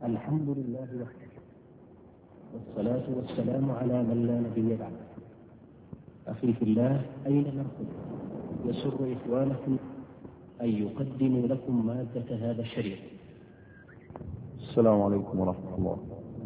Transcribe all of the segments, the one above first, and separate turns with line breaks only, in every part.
الحمد لله وحده، والصلاة والسلام على من لا نبي بعده. أخي في الله، أين نركض؟ يسر إخوانكم أن يقدموا لكم مادة هذا الشريط.
السلام عليكم ورحمة الله.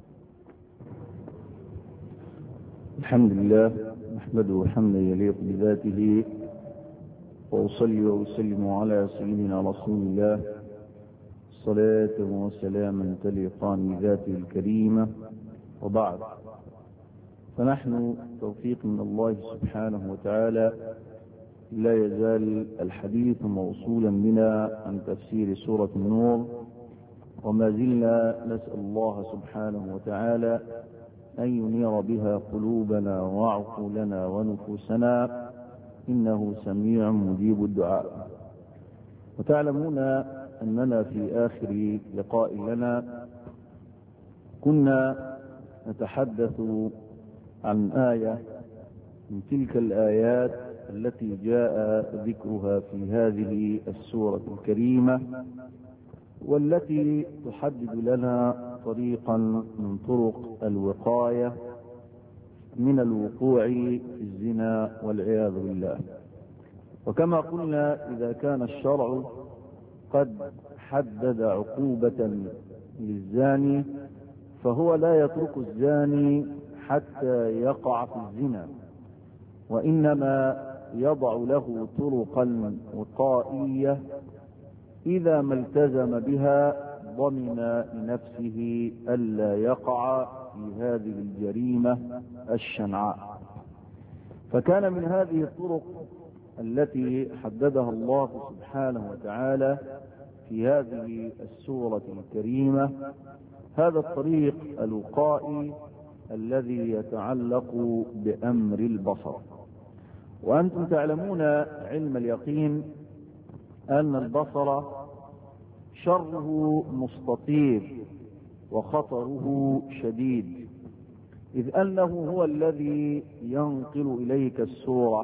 الحمد لله نحمده حمدا يليق بذاته، وأصلي وأسلم على سيدنا رسول الله صلاة وسلاما تليقان بذاته الكريمة، وبعد. فنحن توفيق من الله سبحانه وتعالى لا يزال الحديث موصولا بنا عن تفسير سورة النور، وما زلنا نسأل الله سبحانه وتعالى أن ينير بها قلوبنا وعقولنا ونفوسنا، إنه سميع مجيب الدعاء. وتعلمون أننا في آخر لقاء لنا كنا نتحدث عن آية من تلك الآيات التي جاء ذكرها في هذه السورة الكريمة، والتي تحدد لنا طريقا من طرق الوقاية من الوقوع في الزنا والعياذ بالله. وكما قلنا، إذا كان الشرع قد حدد عقوبة للزاني، فهو لا يترك الزاني حتى يقع في الزنا، وإنما يضع له طرقا وقائية إذا ما التزم بها ضمن لنفسه ألا يقع في هذه الجريمة الشنعاء. فكان من هذه الطرق التي حددها الله سبحانه وتعالى في هذه السورة الكريمة هذا الطريق الوقائي الذي يتعلق بأمر البصر. وأنتم تعلمون علم اليقين أن البصر شره مستطير وخطره شديد، إذ أنه هو الذي ينقل إليك الصورة.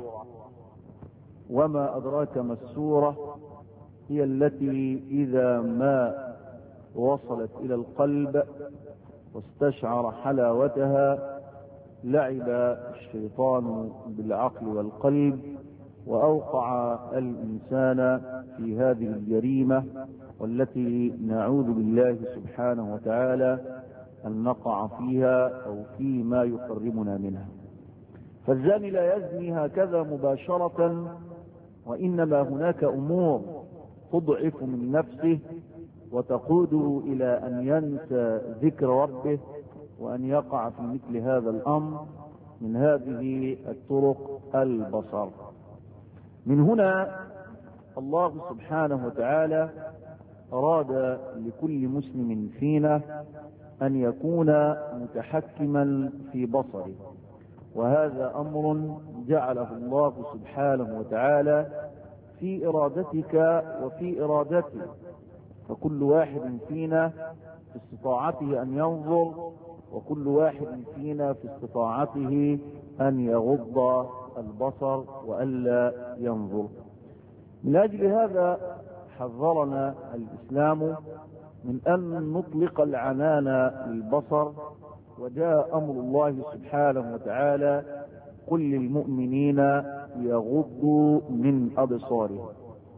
وما أدراك ما الصورة؟ هي التي إذا ما وصلت إلى القلب واستشعر حلاوتها لعب الشيطان بالعقل والقلب، وأوقع الإنسان في هذه الجريمة، والتي نعوذ بالله سبحانه وتعالى أن نقع فيها أو فيما يقربنا منها. فالزاني لا يزني هكذا مباشرة، وإنما هناك أمور تضعف من نفسه وتقوده إلى أن ينسى ذكر ربه وأن يقع في مثل هذا الأمر. من هذه الطرق البصر. من هنا الله سبحانه وتعالى أراد لكل مسلم فينا أن يكون متحكما في بصره، وهذا أمر جعله الله سبحانه وتعالى في إرادتك وفي إرادته. فكل واحد فينا في استطاعته أن ينظر، وكل واحد فينا في استطاعته أن يغض البصر وألا ينظر. من أجل هذا حذرنا الإسلام من أن نطلق العنان للبصر، وجاء أمر الله سبحانه وتعالى: قل للمؤمنين يغضوا من أبصارهم.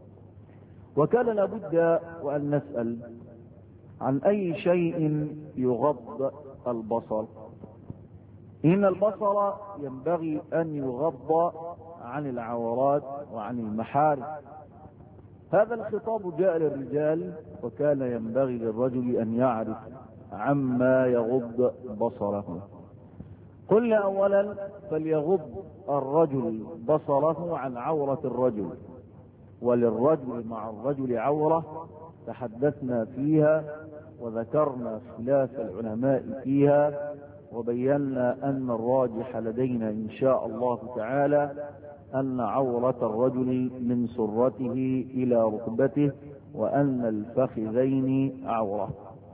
وكان لابد وأن نسأل عن أي شيء يغض البصر. إن البصر ينبغي أن يغض عن العورات وعن المحارم. هذا الخطاب جاء للرجال، وكان ينبغي للرجل أن يعرف عما يغض بصره. قلنا أولا: فليغض الرجل بصره عن عورة الرجل، وللرجل مع الرجل عورة. تحدثنا فيها وذكرنا خلاف العلماء فيها، وبينا أن الراجح لدينا إن شاء الله تعالى أن عورة الرجل من سرته إلى ركبته، وأن الفخذين عورة.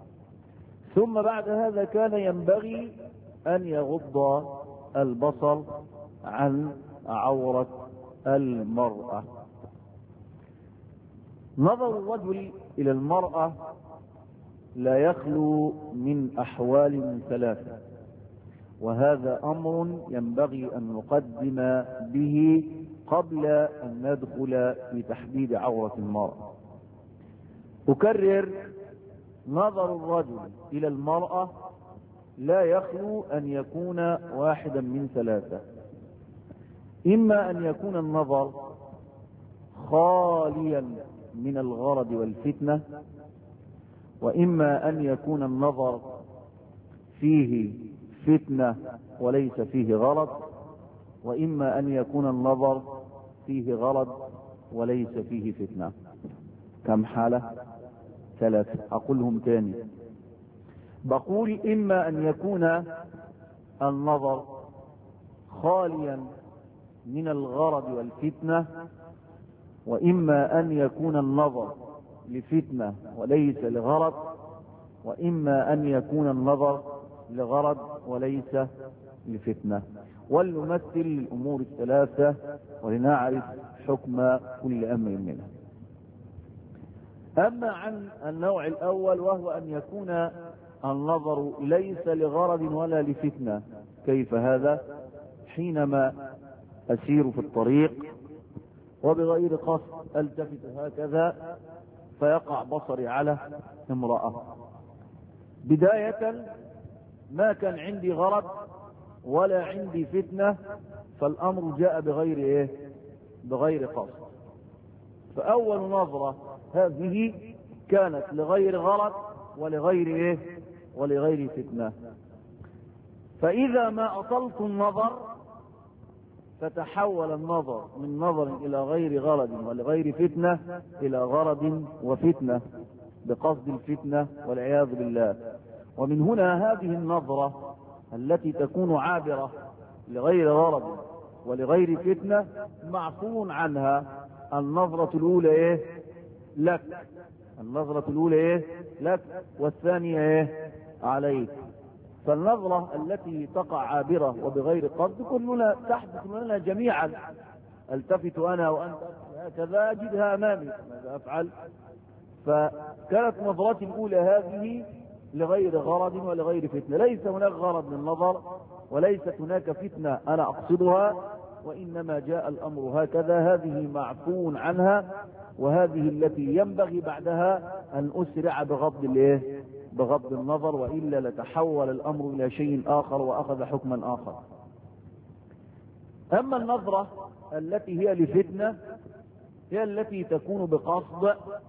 ثم بعد هذا كان ينبغي أن يغض البصر عن عورة المرأة. نظر الرجل إلى المرأة لا يخلو من أحوال ثلاثة، وهذا أمر ينبغي أن نقدم به قبل أن ندخل في تحديد عورة المرأة. أكرر: نظر الرجل إلى المرأة لا يخلو أن يكون واحدا من ثلاثة: إما أن يكون النظر خاليا من الغرض والفتنة، وإما أن يكون النظر فيه فتنة وليس فيه غرض، وإما أن يكون النظر فيه غرض وليس فيه فتنة. كم حالة؟ ثلاثة. أقولهم تاني. بقول: إما أن يكون النظر خاليا من الغرض والفتنة، وإما أن يكون النظر لفتنة وليس لغرض، وإما أن يكون النظر لغرض وليس لفتنة. ولنمثل الأمور الثلاثة ولنعرف حكم كل أمر منها. أما عن النوع الأول وهو أن يكون النظر ليس لغرض ولا لفتنة، كيف هذا؟ حينما أسير في الطريق وبغير قصد التفت هكذا فيقع بصري على امرأة، بداية ما كان عندي غرض ولا عندي فتنة، فالأمر جاء بغير قصد. فأول نظرة هذه كانت لغير غرض ولغير فتنة. فإذا ما أطلت النظر فتحول النظر من نظر إلى غير غرض ولغير فتنة إلى غرض وفتنة بقصد الفتنة والعياذ بالله. ومن هنا هذه النظرة التي تكون عابرة لغير غرض ولغير فتنة معفو عنها. النظرة الأولى لك، النظرة الأولى لك، والثانية عليك. فالنظرة التي تقع عابرة وبغير قصد كلنا تحدث لنا جميعا. التفت أنا وأنت هكذا أجدها أمامي، ماذا أفعل؟ فكانت نظرتي الأولى هذه لغير غرض ولغير فتنة، ليس هناك غرض للنظر وليست هناك فتنة أنا أقصدها، وإنما جاء الأمر هكذا. هذه معفو عنها، وهذه التي ينبغي بعدها أن أسرع بغض النظر، وإلا لتحول الأمر إلى شيء آخر وأخذ حكما آخر. أما النظرة التي هي لفتنة هي التي تكون بقصد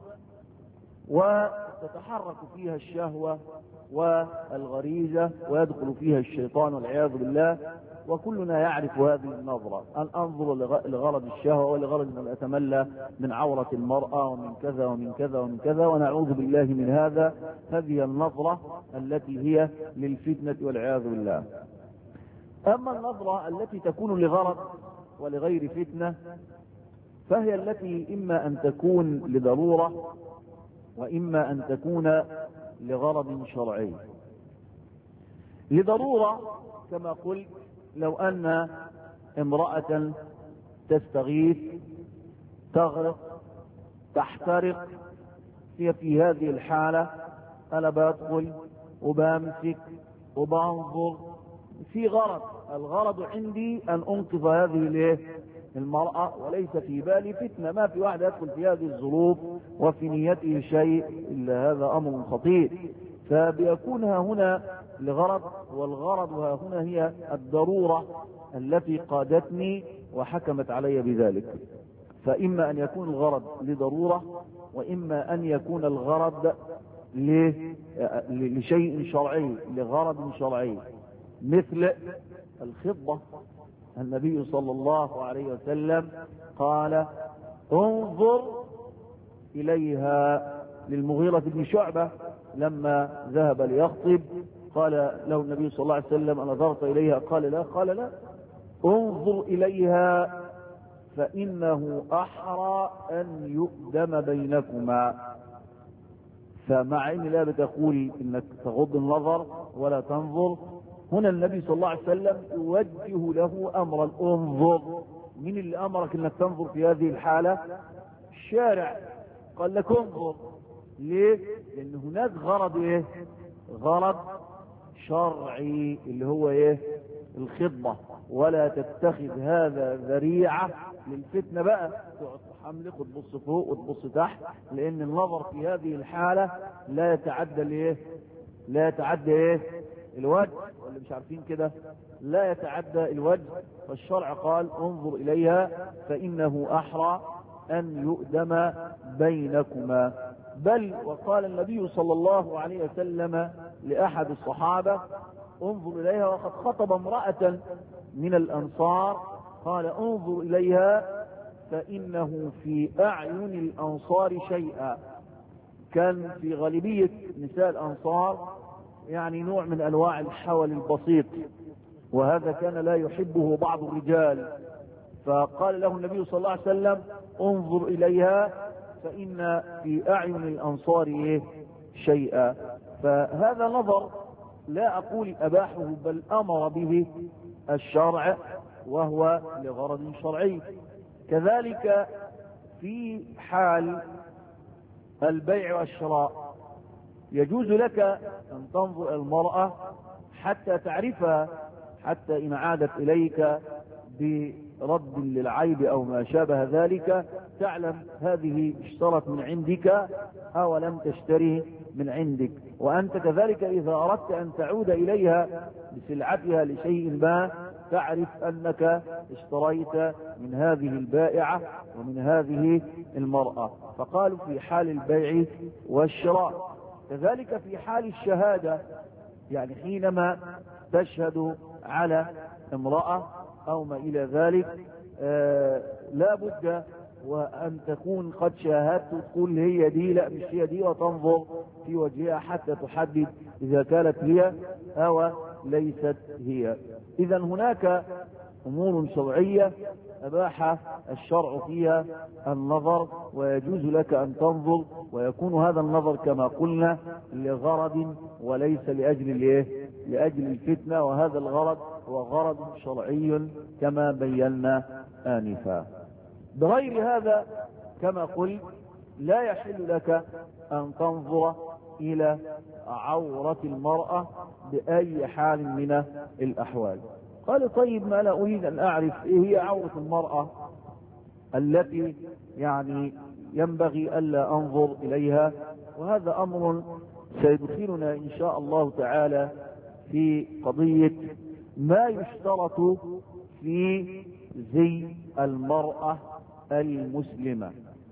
وتتحرك فيها الشهوة والغريزة ويدخل فيها الشيطان والعياذ بالله. وكلنا يعرف هذه النظرة، أن أنظر لغرض الشهوة ولغرض أن أتملى من عورة المرأة ومن كذا ومن كذا ومن كذا، ونعوذ بالله من هذا. هذه النظرة التي هي للفتنة والعياذ بالله. أما النظرة التي تكون لغرض ولغير فتنة فهي التي إما أن تكون لضرورة وإما أن تكون لغرض شرعي. لضرورة كما قلت، لو أن امرأة تستغيث تغرق تحترق، هي في هذه الحالة أنا بدخل وبمسك وبنظر في غرض، الغرض عندي أن أنقذ هذه المرأة وليس في بالي فتنة. ما في واحد يدخل في هذه الظروف وفي نيته شيء إلا هذا أمر خطير. فبيكون هنا لغرض، والغرض هنا هي الضرورة التي قادتني وحكمت علي بذلك. فإما أن يكون الغرض لضرورة وإما أن يكون الغرض لشيء شرعي، لغرض شرعي، مثل الخطبة. النبي صلى الله عليه وسلم قال: انظر إليها للمغيرة بن شعبة لما ذهب ليخطب، قال له النبي صلى الله عليه وسلم: أنظرت إليها؟ قال لا. قال لا، انظر إليها فإنه أحرى أن يؤدم بينكما. فمع أن لا بتقول إنك تغض النظر ولا تنظر، هنا النبي صلى الله عليه وسلم يوجه له أمرا: انظر. من اللي أمرك إنك تنظر في هذه الحالة؟ الشارع قال لك انظر. ليه؟ لأن هناك غرض إيه؟ غرض شرعي اللي هو إيه؟ الخطبة. ولا تتخذ هذا ذريعة للفتنة بقى، تقعد تحملق وتبص فوق وتبص تحت، لأن النظر في هذه الحالة لا يتعدى الإيه؟ لا يتعدى إيه؟ الوجه، ولا مش عارفين كده؟ لا يتعدى الوجه. فالشرع قال انظر إليها فإنه أحرى أن يؤدم بينكما. بل وقال النبي صلى الله عليه وسلم لأحد الصحابة انظر إليها، وقد خطب امرأة من الأنصار قال انظر إليها فإنه في أعين الأنصار شيئا. كان في غالبية نساء الأنصار يعني نوع من أنواع الحول البسيط، وهذا كان لا يحبه بعض الرجال. فقال له النبي صلى الله عليه وسلم انظر إليها فإن في أعين الأنصار شيئا. فهذا نظر لا أقول أباحه بل أمر به الشرع، وهو لغرض شرعي. كذلك في حال البيع والشراء يجوز لك أن تنظر المرأة حتى تعرفها، حتى إن عادت إليك برد للعيب أو ما شابه ذلك تعلم هذه اشترت من عندك أو لم تشتري من عندك. وأنت كذلك إذا أردت أن تعود إليها بسلعتها لشيء ما تعرف أنك اشتريت من هذه البائعة ومن هذه المرأة. فقالوا في حال البيع والشراء. كذلك في حال الشهادة، يعني حينما تشهد على امرأة أو ما إلى ذلك لا بد وأن تكون قد شاهدت تقول هي دي لا مش هي دي، وتنظر في وجهها حتى تحدد إذا كانت هي أو ليست هي. إذا هناك أمور شرعية أباح الشرع فيها النظر، ويجوز لك أن تنظر، ويكون هذا النظر كما قلنا لغرض وليس لأجل الفتنة، وهذا الغرض هو غرض شرعي كما بينا آنفا. بغير هذا كما قلت لا يحل لك أن تنظر إلى عورة المرأة بأي حال من الأحوال. قال طيب ما لا أريد أن أعرف إيه هي عورة المرأة التي يعني ينبغي ألا أنظر إليها؟ وهذا أمر سيدخلنا إن شاء الله تعالى في قضية ما يشترط في زي المرأة المسلمة،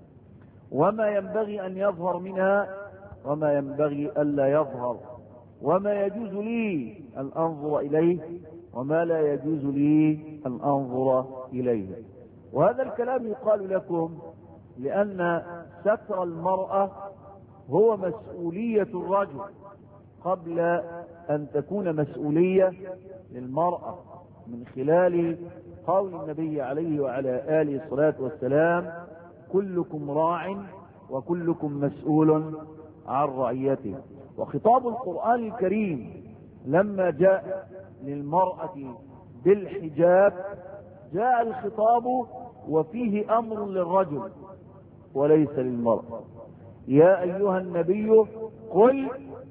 وما ينبغي أن يظهر منها وما ينبغي ألا يظهر، وما يجوز لي أن أنظر إليه وما لا يجوز لي أن أنظر إليه. وهذا الكلام يقال لكم لأن ستر المرأة هو مسؤولية الرجل قبل أن تكون مسؤولية للمرأة، من خلال قول النبي عليه وعلى آله الصلاة والسلام كلكم راع وكلكم مسؤول عن رعيته. وخطاب القرآن الكريم لما جاء للمرأة بالحجاب جاء الخطاب وفيه أمر للرجل وليس للمرأة. يا أيها النبي قل،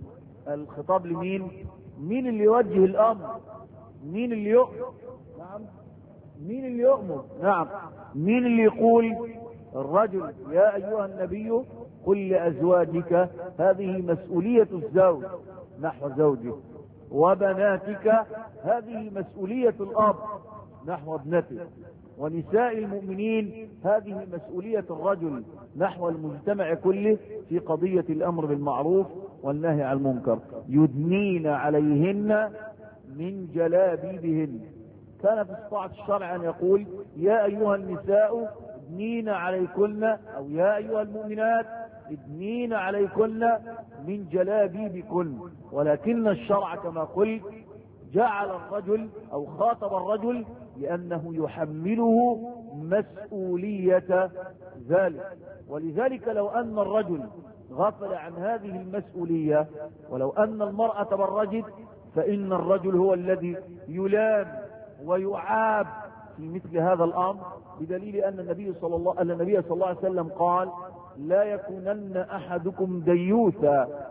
الخطاب لمين؟ مين اللي يوجه الأمر؟ مين اللي يؤمر؟ نعم مين اللي يؤمر؟ نعم مين اللي يقول؟ الرجل. يا أيها النبي قل لأزواجك، هذه مسؤولية الزوج نحو زوجه، وبناتك هذه مسؤولية الأب نحو ابنته، ونساء المؤمنين هذه مسؤولية الرجل نحو المجتمع كله في قضية الأمر بالمعروف والنهي عن المنكر. يدنين عليهن من جلابيبهن. كان في استطاعة الشرع أن يقول يا أيها النساء ادنين عليكن، أو يا أيها المؤمنات ادنين عليكن من جلابيبكن، ولكن الشرع كما قلت جعل الرجل أو خاطب الرجل لأنه يحمله مسؤولية ذلك. ولذلك لو أن الرجل غفل عن هذه المسؤولية ولو أن المرأة تبرجت فإن الرجل هو الذي يلام ويعاب في مثل هذا الأمر، بدليل أن النبي صلى الله عليه وسلم قال لا يكونن أحدكم ديوثا.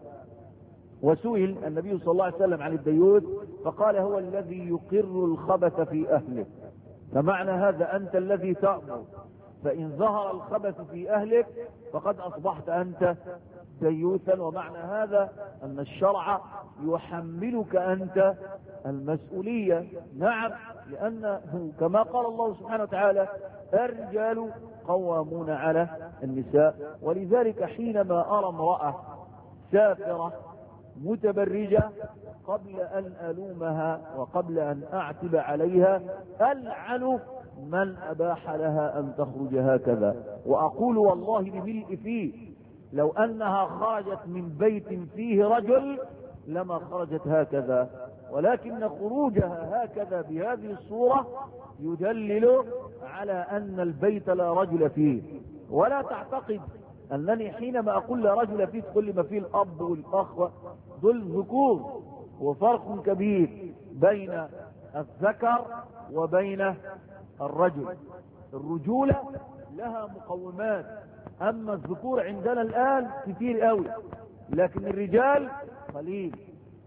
وسئل النبي صلى الله عليه وسلم عن الديوث فقال هو الذي يقر الخبث في أهله. فمعنى هذا أنت الذي تأمر، فإن ظهر الخبث في أهلك فقد أصبحت أنت ديوثا. ومعنى هذا أن الشرع يحملك أنت المسؤولية. نعم، لأنه كما قال الله سبحانه وتعالى الرجال قوامون على النساء. ولذلك حينما أرى امرأة سافرة متبرجة قبل أن ألومها وقبل أن أعتب عليها ألعن من أباح لها أن تخرج هكذا، وأقول والله بملء فيه لو أنها خرجت من بيت فيه رجل لما خرجت هكذا، ولكن خروجها هكذا بهذه الصورة يدلل على أن البيت لا رجل فيه. ولا تعتقد أنني حينما أقول لا رجل فيه كل ما فيه الأب والأخوة دول ذكور، وفرق كبير بين الذكر وبين الرجل. الرجولة لها مقومات، أما الذكور عندنا الآن كتير قوي، لكن الرجال قليل،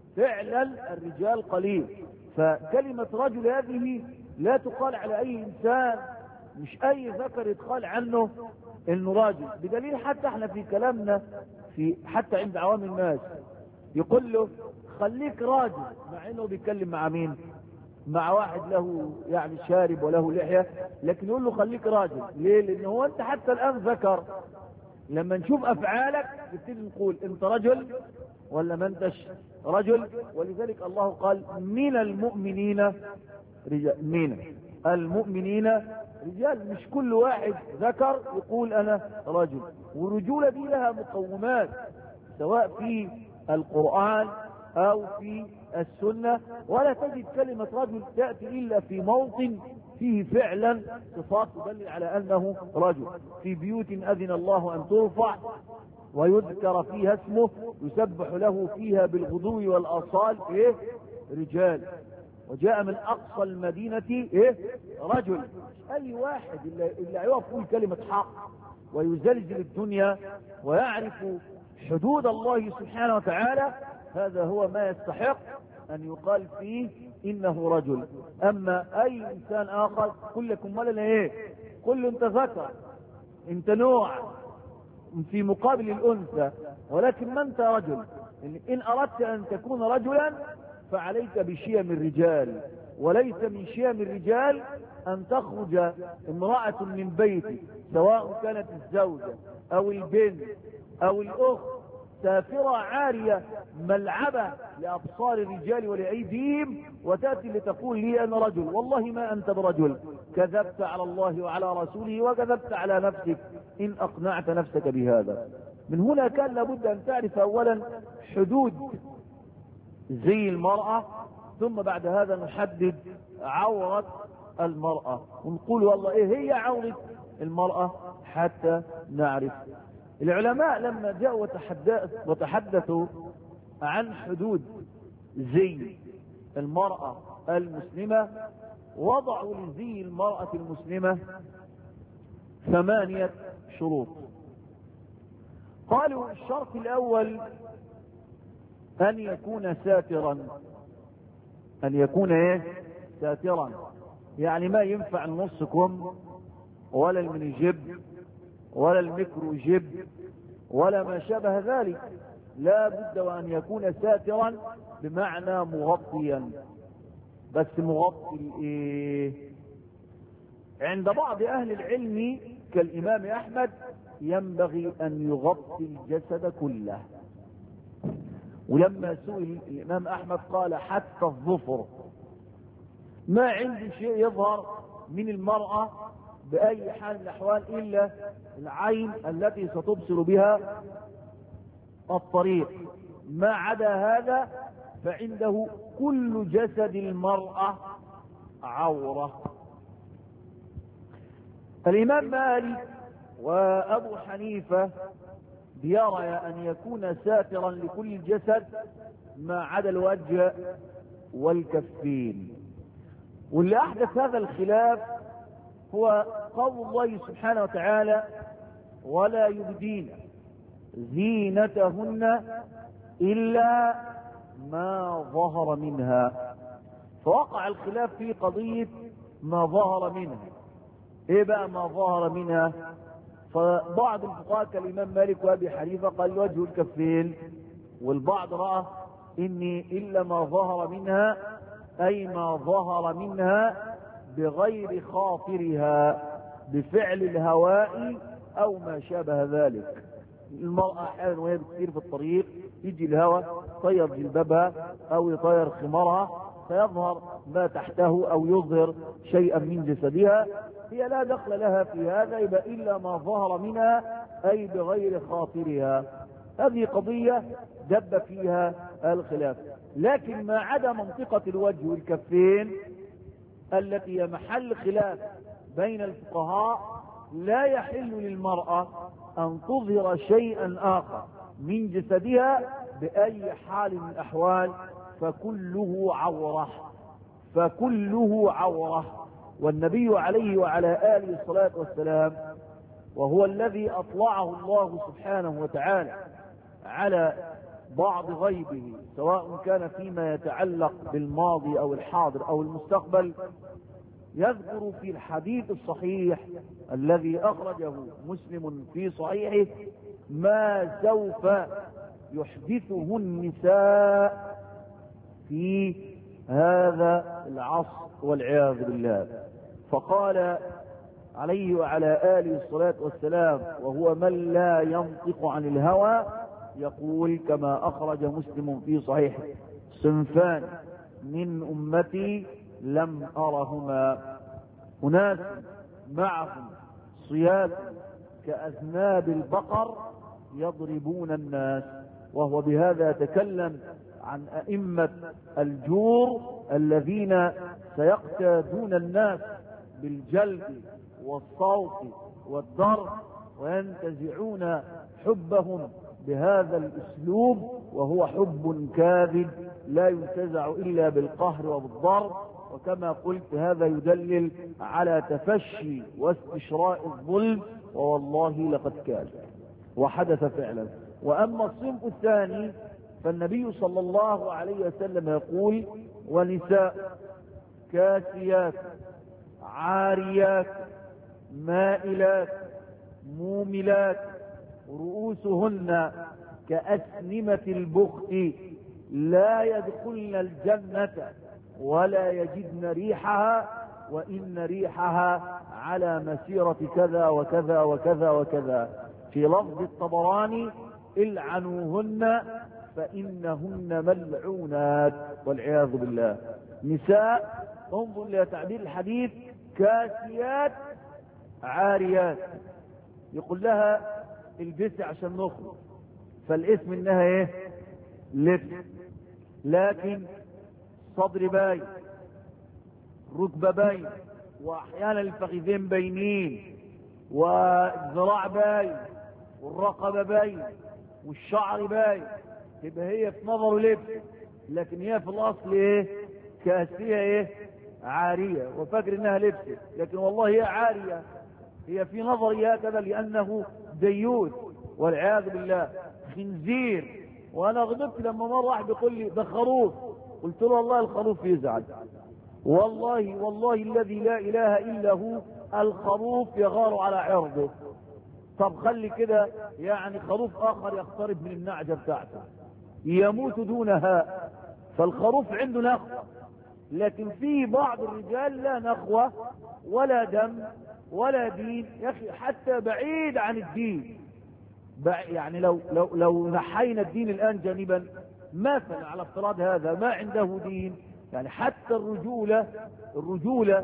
فعلا الرجال قليل. فكلمة رجل هذه لا تقال على أي إنسان، مش أي ذكر يتقال عنه إنه راجل. بدليل حتى احنا في كلامنا حتى عند عوام الناس يقول له خليك راجل، مع انه بيتكلم مع مين؟ مع واحد له يعني شارب وله لحية، لكن يقول له خليك راجل. ليه؟ لان هو انت حتى الان ذكر. لما نشوف افعالك نبتدي نقول انت رجل ولا ما انتش رجل. ولذلك الله قال من المؤمنين رجال. من المؤمنين رجال، مش كل واحد ذكر يقول انا رجل. والرجولة دي لها مقومات سواء في القرآن او في السنة، ولا تجد كلمة رجل تأتي الا في موطن فيه فعلا صفات تدل على انه رجل. في بيوت اذن الله ان ترفع ويذكر فيها اسمه يسبح له فيها بالغدو والاصال رجال. وجاء من اقصى المدينة رجل. اي واحد اللي هيقف يقول كلمة حق ويزلزل الدنيا ويعرف حدود الله سبحانه وتعالى، هذا هو ما يستحق ان يقال فيه انه رجل. اما اي انسان اخر كلكم ملنا كل انت ذكر، انت نوع في مقابل الانثى، ولكن ما انت رجل. ان اردت ان تكون رجلا فعليك بشيم الرجال، وليس من شيم الرجال ان تخرج امرأة من بيتك سواء كانت الزوجة او البنت او الاخت سافرة عارية ملعبة لابصار الرجال ولايديهم، وتأتي لتقول لي انا رجل. والله ما انت برجل، كذبت على الله وعلى رسوله وكذبت على نفسك ان اقنعت نفسك بهذا. من هنا كان لابد ان تعرف اولا حدود زي المرأة، ثم بعد هذا نحدد عورة المرأة ونقول والله هي عورة المرأة حتى نعرف. العلماء لما جاءوا وتحدثوا عن حدود زي المرأة المسلمة وضعوا لزي المرأة المسلمة 8 شروط. قالوا الشرط الاول ان يكون ساترا. ان يكون ساترا، يعني ما ينفع النص كم ولا المنيجب ولا الميكرو جيب ولا ما شابه ذلك. لا بد وان يكون ساترا بمعنى مغطيا. بس مغطي عند بعض اهل العلم كالامام احمد ينبغي ان يغطي الجسد كله. ولما سئل الامام احمد قال حتى الظفر. ما عندي شيء يظهر من المرأة باي حال من الاحوال الا العين التي ستبصر بها الطريق، ما عدا هذا فعنده كل جسد المرأة عورة. الامام مالك وابو حنيفة يرى ان يكون ساترا لكل الجسد ما عدا الوجه والكفين. واللي احدث هذا الخلاف هو قول الله سبحانه وتعالى ولا يبدين زينتهن إلا ما ظهر منها. فوقع الخلاف في قضية ما ظهر منها. ايه بقى ما ظهر منها؟ فبعض الفقهاء كالإمام مالك وأبي حنيفة قال وجه الكفين، والبعض رأى إن إلا ما ظهر منها أي ما ظهر منها بغير خاطرها بفعل الهواء أو ما شابه ذلك. المرأة أحيانا وهي بتسير في الطريق يجي الهواء طير جلبابها أو يطير خمارها فيظهر ما تحته أو يظهر شيئا من جسدها، هي لا دخل لها في هذا، يبقى إلا ما ظهر منها أي بغير خاطرها. هذه قضية دب فيها الخلاف. لكن ما عدا منطقة الوجه والكفين التي هي محل خلاف بين الفقهاء لا يحل للمرأة أن تظهر شيئا آخر من جسدها بأي حال من الأحوال، فكله عورة، فكله عورة. والنبي عليه وعلى آله الصلاة والسلام وهو الذي أطلعه الله سبحانه وتعالى على بعض غيبه سواء كان فيما يتعلق بالماضي أو الحاضر أو المستقبل، يذكر في الحديث الصحيح الذي أخرجه مسلم في صحيحه ما سوف يحدثه النساء في هذا العصر والعياذ بالله. فقال عليه وعلى آله الصلاة والسلام وهو من لا ينطق عن الهوى يقول كما أخرج مسلم في صحيحه صنفان من أمتي لم أرهما، أناس معهم صياد كأذناب البقر يضربون الناس. وهو بهذا يتكلم عن أئمة الجور الذين سيقتادون الناس بالجلد والصوت والضرب وينتزعون حبهم بهذا الأسلوب، وهو حب كاذب لا ينتزع إلا بالقهر وبالضرب. وكما قلت هذا يدلل على تفشي واستشراء الظلم، ووالله لقد كان وحدث فعلا. وأما الصنف الثاني فالنبي صلى الله عليه وسلم يقول ونساء كاسيات عاريات مائلات موملات رؤوسهن كأسنمة البخت لا يدخلن الجنة ولا يجدن ريحها وإن ريحها على مسيرة كذا وكذا وكذا وكذا. في لفظ الطبراني العنوهن فإنهن ملعونات والعياذ بالله. نساء انظر إلى تعبير الحديث كاسيات عاريات، يقول لها البسي عشان نخرج، فالاسم انها ايه؟ لبس، لكن صدر باين ركبة باين واحيانا الفخذين باينين والذراع باين والرقبة باين والشعر باين، تبقى هي في نظره لبس لكن هي في الاصل ايه؟ كاسية ايه؟ عارية، وفاكر انها لبس لكن والله هي عارية، هي في نظري هكذا لانه ديوث والعياذ بالله خنزير. وانا غضبت لما مره واحد بيقول لي ده خروف، قلت له والله الخروف يزعل، والله الذي لا اله الا هو الخروف يغار على عرضه. طب خلي كده يعني خروف اخر يقترب من النعجه بتاعته يموت دونها، فالخروف عنده نخوه، لكن في بعض الرجال لا نخوه ولا دم ولا دين يا اخي، حتى بعيد عن الدين. يعني لو نحينا الدين الان جانبا مثلا على افتراض هذا ما عنده دين، يعني حتى الرجولة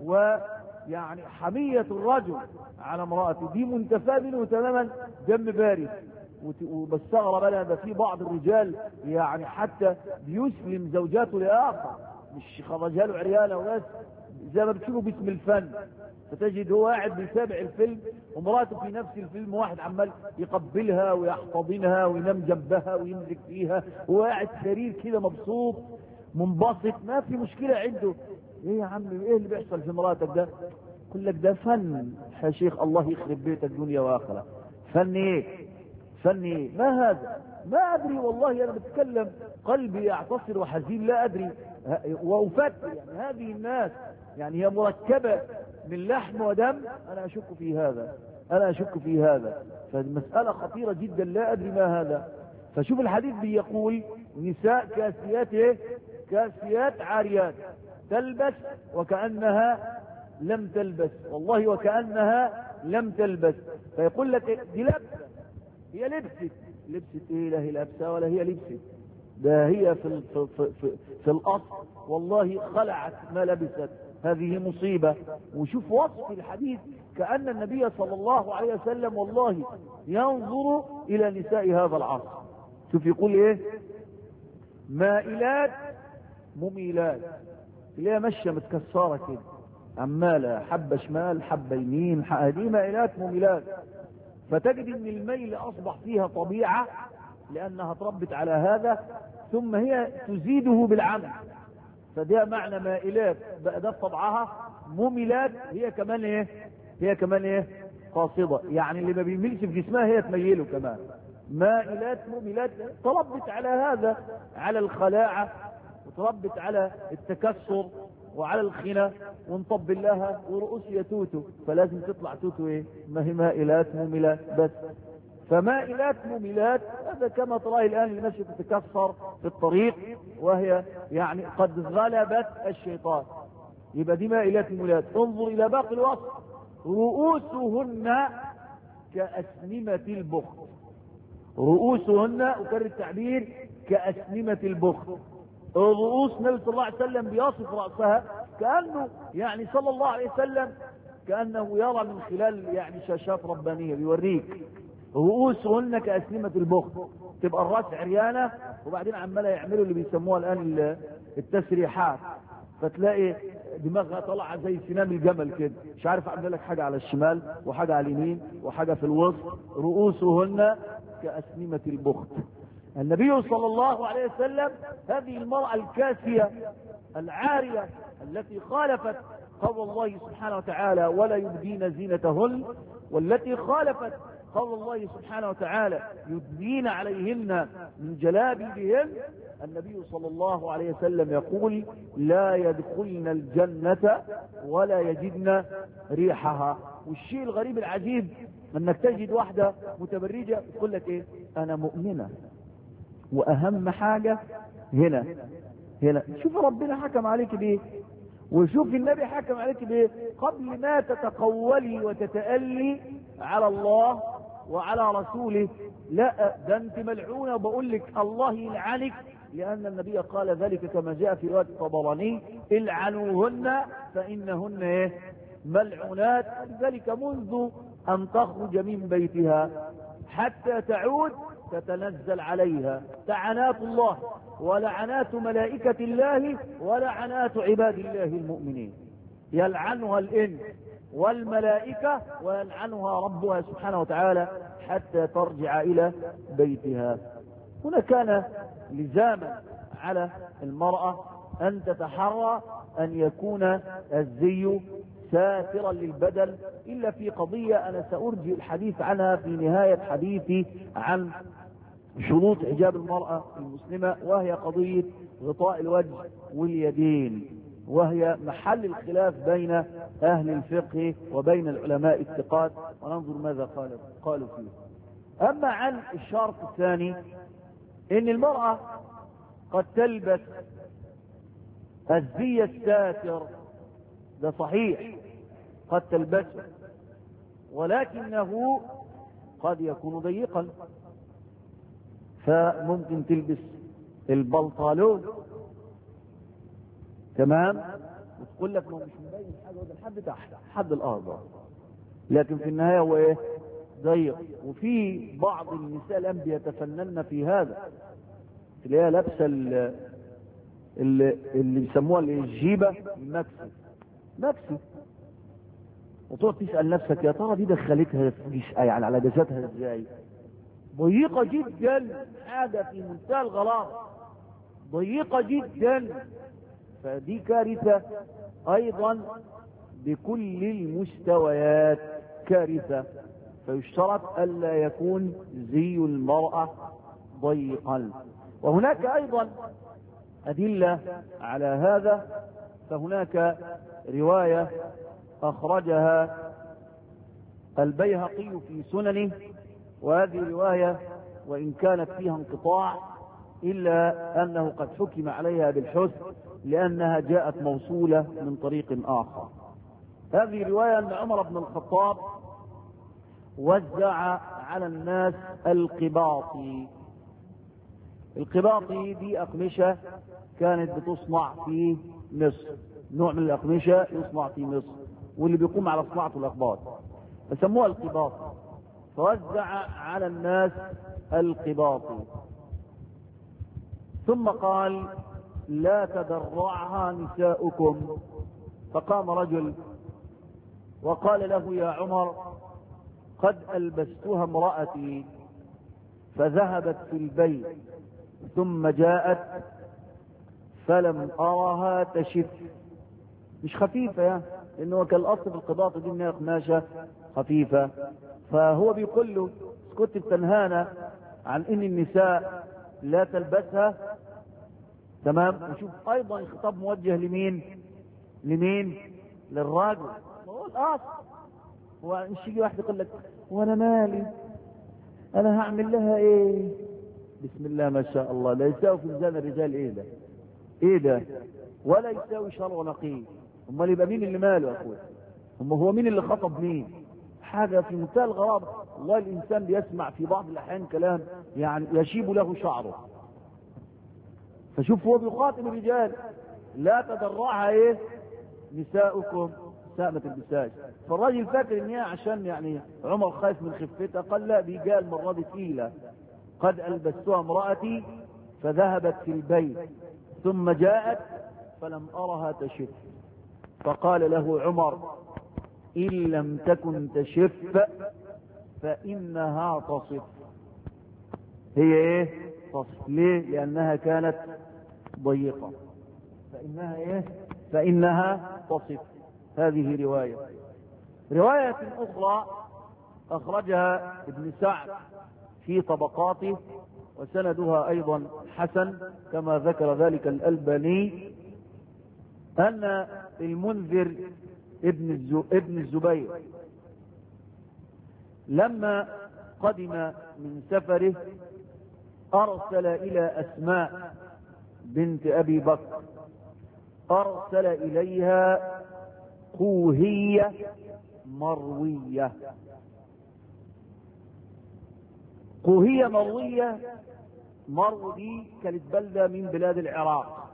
ويعني حمية الرجل على امرأته دي منتفى منه تماما دم بارد. وبستغرب انا ده في بعض الرجال يعني حتى بيسلم زوجاته لاخر، مش خرجها له عريانه وبس زي ما بتشوفوا باسم الفن، فتجد هو قاعد بيتابع الفيلم ومراته في نفس الفيلم واحد عمال يقبلها ويحتضنها وينام جنبها ويمسك فيها وقاعد سرير كده مبسوط منبسط ما في مشكله عنده. ايه يا عم ايه اللي بيحصل في مراتك ده؟ يقول لك ده فن يا شيخ، الله يخرب بيتك دنيا واخره. فن ايه؟ فن ايه؟ ما هذا؟ ما ادري والله، انا بتكلم قلبي يعتصر وحزين، لا ادري وافكر يعني هذه الناس يعني هي مركبة من لحم ودم. انا اشك في هذا، انا اشك في هذا. فالمسألة خطيرة جدا، لا ادري ما هذا. فشوف الحديث بيقول نساء كاسيات ايه؟ كاسيات عاريات تلبس وكأنها لم تلبس، والله وكأنها لم تلبس. فيقول لك إيه؟ دي لبسة، هي لبست ايه؟ لا هي لابسه ولا هي لبست، ده هي في الاصل والله خلعت ما لبست. هذه مصيبة. وشوف وصف الحديث كأن النبي صلى الله عليه وسلم والله ينظر الى نساء هذا العصر. شوف يقول ايه؟ مائلات مميلات، اللي هي ماشيه متكسره كده، عماله حبه شمال حبه يمين، دي مائلات مميلات. فتجد ان الميل اصبح فيها طبيعه لانها تربت على هذا، ثم هي تزيده بالعمل. فده معنى مائلات، بقى ده طبعها. مميلات هي كمان ايه؟ هي كمان ايه؟ قاصده، يعني اللي ما بيميلش في جسمها هي تميله كمان. مائلات مميلات، تربت على هذا، على الخلاعه، وتربت على التكسر وعلى الخنا، ونطبل لها ورؤوس يتوتو، فلازم تطلع توتو ايه؟ ما هي مائلات مميلات بس. فمائلات مميلات هذا كما تراه الان اللي ماشيه تتكسر في الطريق وهي يعني قد غلبت الشيطان، يبقى دي مائلات مميلات. انظر الى باقي الوصف، رؤوسهن كأسنمة البخت. رؤوسهن، أكرر التعبير، كأسنمة البخت. الرؤوس النبي صلى الله عليه وسلم بيصف رأسها كأنه يعني صلى الله عليه وسلم كأنه يرى من خلال يعني شاشات ربانية بيوريك. رؤوسهن كأسنمة البخت، تبقى الراس عريانة وبعدين عمالة يعملوا اللي بيسموها الآن التسريحات، فتلاقي دماغها طالعه زي سنام الجمل كده، مش عارف اعمل لك حاجه على الشمال وحاجه على اليمين وحاجه في الوسط. رؤوسهن كأسنمة البخت. النبي صلى الله عليه وسلم هذه المرأة الكاسية العارية التي خالفت قول الله سبحانه وتعالى ولا يبدين زينتهن، والتي خالفت قول الله سبحانه وتعالى يدنين عليهن من جلابيبهن، النبي صلى الله عليه وسلم يقول لا يدخلن الجنة ولا يجدن ريحها. والشيء الغريب العجيب انك تجد واحدة متبرجة تقول لك ايه؟ انا مؤمنة. واهم حاجة هنا شوف ربنا حكم عليك بايه، وشوف النبي حكم عليك بايه قبل ما تتقولي وتتألي على الله وعلى رسوله. لا ده انت ملعونة، وبقول لك الله يلعنك، لان النبي قال ذلك كما جاء في رواية الطبراني العنوهن فانهن ايه؟ ملعونات. ذلك منذ ان تخرج من بيتها حتى تعود تتنزل عليها لعنات الله ولعنات ملائكة الله ولعنات عباد الله المؤمنين، يلعنها الإنس والملائكة ويلعنها ربها سبحانه وتعالى حتى ترجع إلى بيتها. هنا كان لزاما على المرأة أن تتحرى أن يكون الزي ساترا للبدن، إلا في قضية أنا سأرجي الحديث عنها في نهاية حديثي عن شروط حجاب المرأة المسلمة، وهي قضية غطاء الوجه واليدين، وهي محل الخلاف بين أهل الفقه وبين العلماء الثقات، وننظر ماذا قالوا فيه. أما عن الشرط الثاني، إن المرأة قد تلبس الزي الساتر، ده صحيح قد تلبسه، ولكنه قد يكون ضيقا، فممكن تلبس البنطلون تمام وتقول لك ما مش مبين حاجه، وده لحد تحت حد الارض، لكن في النهايه هو ايه؟ ضيق. وفي بعض النساء الان بيتفنن في هذا، اللي هي لابسه اللي بيسموها الجيبه المكسي، وتقعد تسال نفسك يا ترى دي دخلتها يعني على جسدها ازاي؟ ضيقه جدا، حاجه في منتهى الغلاظه، ضيقه جدا. فدي كارثه ايضا بكل المستويات، كارثه. فيشترط ألا يكون زي المرأة ضيقا. وهناك أيضا أدلة على هذا، فهناك رواية أخرجها البيهقي في سننه، وهذه رواية وإن كانت فيها انقطاع إلا أنه قد حكم عليها بالحسن لأنها جاءت موصولة من طريق آخر. هذه رواية أن عمر بن الخطاب وزع على الناس القباطي. القباطي دي أقمشة كانت بتصنع في مصر، نوع من الأقمشة يصنع في مصر، واللي بيقوم على صناعة الأقباط فسموها القباطي. فوزع على الناس القباطي، ثم قال لا تدرعها نساؤكم. فقام رجل وقال له يا عمر قد ألبستها امرأتي فذهبت في البيت ثم جاءت فلم أرها تشف. مش خفيفة يعني، لأنه كان الأصل في القباطة دي إنها قماشة خفيفة. فهو بيقول له كنت بتنهانا عن إن النساء لا تلبسها. تمام. وشوف أيضا الخطاب موجه لمين؟ للراجل. هو الأصل هو مش يجي واحد يقول لك وأنا مالي، أنا هعمل لها إيه؟ بسم الله ما شاء الله، لا يساوي في ميزان الرجال إيه ده؟ ولا يساوي شر ونقيب. امال يبقى مين اللي ماله يا اخويا؟ هو مين اللي خطب مين؟ حاجه في منتهى الغرابه. والله الانسان بيسمع في بعض الاحيان كلام يعني يشيب له شعره. فشوف هو بيخاطب الرجال لا تدرعها نساؤكم، نساء ما تلبسهاش. فالراجل فاكر ان هي عشان يعني عمر خايف من خفتها، قال لا دي قال المره دي ثقيله. قد البستها امرأتي فذهبت في البيت ثم جاءت فلم أرها تشف. فقال له عمر إن لم تكن تشف فإنها تصف. هي تصف. ليه؟ لأنها كانت ضيقة. فإنها تصف. هذه رواية أخرى أخرجها ابن سعد في طبقاته وسندها أيضا حسن كما ذكر ذلك الألباني، أن المنذر ابن الزبير لما قدم من سفره أرسل إلى أسماء بنت أبي بكر، أرسل إليها قوهية مروية. قوهية مروية، مرو دي كانت بلدة من بلاد العراق،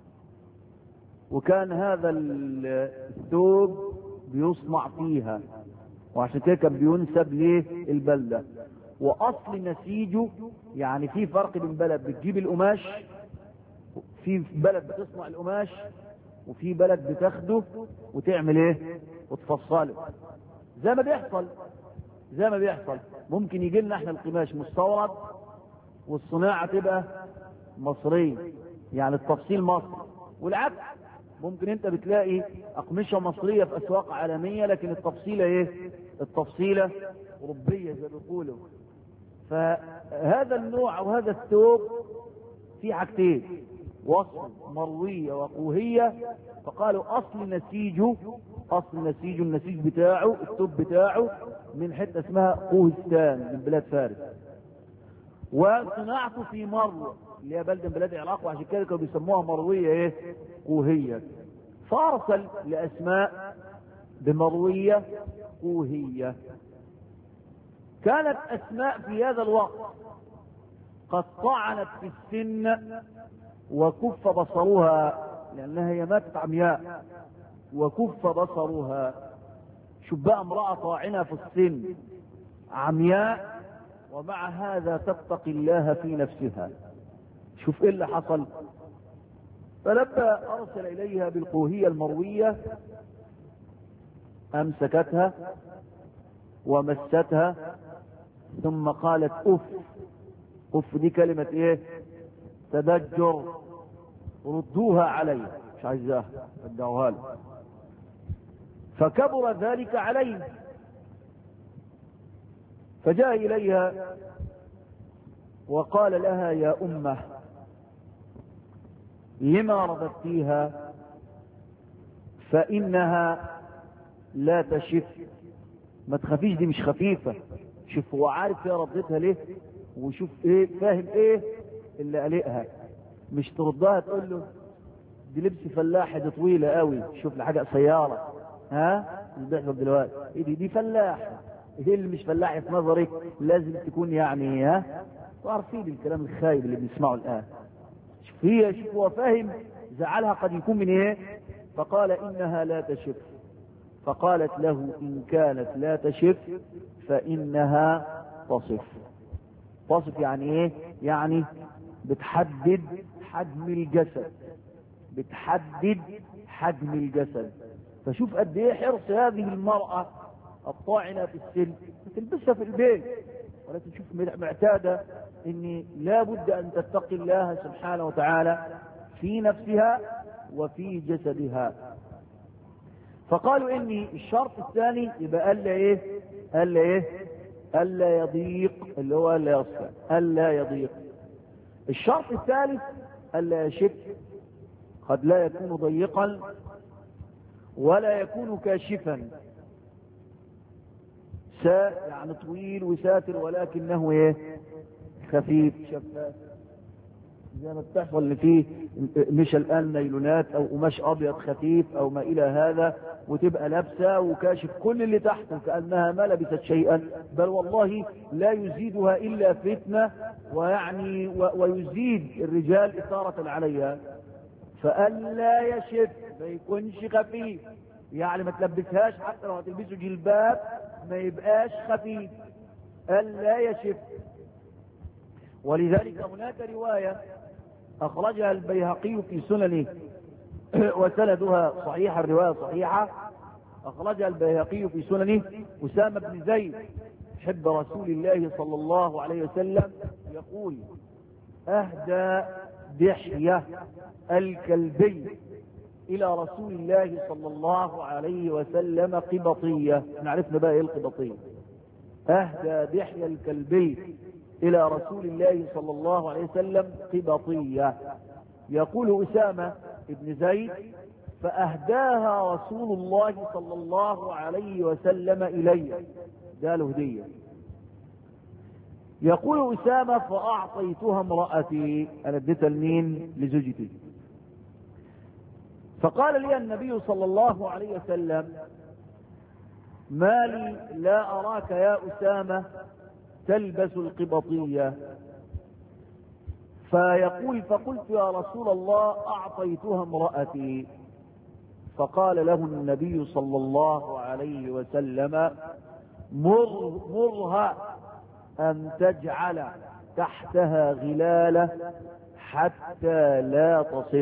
وكان هذا الثوب بيصنع فيها، وعشان كده كان بينسب ليه البلدة. واصل نسيجه يعني في فرق بين بلد بتجيب القماش، في بلد بتصنع القماش، وفي بلد بتاخده وتعمل وتفصله. زي ما بيحصل ممكن يجي لنا احنا القماش مستورد والصناعة تبقى مصرية، يعني التفصيل مصري، والعكس. ممكن انت بتلاقي اقمشة مصرية في اسواق عالمية لكن التفصيلة التفصيلة اوروبية زي ما بيقولوا. فهذا النوع وهذا الثوب في حاجتين، وصف مروية وقوهية. فقالوا اصل نسيجه النسيج بتاعه الثوب بتاعه من حتة اسمها قوهستان من بلاد فارس، وصناعته في مرو اللي هي بلد من بلاد العراق، وعشان كده كانوا بيسموها مروية قوهية. فارسل لأسماء بمروية قوهية. كانت أسماء في هذا الوقت قد طعنت في السن وكف بصرها، لأنها هي ماتت عمياء وكف بصرها. شوف بقى امرأة طاعنة في السن عمياء ومع هذا تتقي الله في نفسها. شوف ايه اللي حصل. فلما ارسل اليها بالقوهية المروية امسكتها ومستها ثم قالت اف دي كلمة تدجر، ردوها علي، مش عايزاها ادعوها لي. فكبر ذلك عليه فجاء إليها وقال لها يا أمه لما رددتيها فإنها لا تشف. ما تخافيش، دي مش خفيفة. شوف هو عارف يا ردتها ليه، وشوف ايه فاهم ايه اللي قلقها. مش تردها تقول له دي لبس فلاحي دي طويلة قوي، شوف لي حاجة سيارة ها اللي بيحصل دلوقتي ايه دي فلاح. ايه اللي مش فلاحي في نظرك؟ لازم تكون يعني ها تعرفين الكلام الخايب اللي بنسمعه الآن. شوف هو فاهم زعلها قد يكون من ايه. فقال انها لا تشف. فقالت له ان كانت لا تشف فانها تصف. تصف يعني ايه؟ يعني بتحدد حجم الجسد، بتحدد حجم الجسد. فشوف قد ايه حرص هذه المرأة الطاعنة في السن تلبسها في البيت، ولكن شوف معتادة ان لا بد ان تتقي الله سبحانه وتعالى في نفسها وفي جسدها. فقالوا ان الشرط الثاني يبقى الا يضيق، اللي هو الا يصفى، الا يضيق. الشرط الثالث الا يشف، قد لا يكون ضيقا ولا يكون كاشفا، يعني طويل وساتر ولكنه ايه؟ خفيف شفاف، زي ما بتحصل اللي فيه مش الان نيلونات او قماش ابيض خفيف او ما الى هذا، وتبقى لابسه وكاشف كل اللي تحته كانها ما لبست شيئا، بل والله لا يزيدها الا فتنه، ويعني ويزيد الرجال اثاره عليها. فألا يشف، ما يكونش خفيف، يعني ما تلبسهاش حتى لو هتلبسه جلباب ما يبقاش خفيف. ألا يشف. ولذلك هناك رواية أخرجها البيهقي في سننه وسندها صحيح، الرواية صحيحة، أخرجها البيهقي في سننه. أسامة بن زيد حب رسول الله صلى الله عليه وسلم يقول أهدى دحية الكلبي إلى رسول الله صلى الله عليه وسلم قبطية. نعرفنا بقى إيه القبطية. أهدى دحية الكلبي إلى رسول الله صلى الله عليه وسلم قبطية. يقول أسامة بن زيد فأهداها رسول الله صلى الله عليه وسلم إلي، قالوا هدية. يقول أسامة فأعطيتها امرأتي، أنا اديتها لمين؟ لزوجتي. فقال لي النبي صلى الله عليه وسلم ما لي لا أراك يا أسامة تلبس القبطية. فيقول فقلت يا رسول الله أعطيتها امرأتي. فقال له النبي صلى الله عليه وسلم مرها أن تجعل تحتها غلالة حتى لا تصف.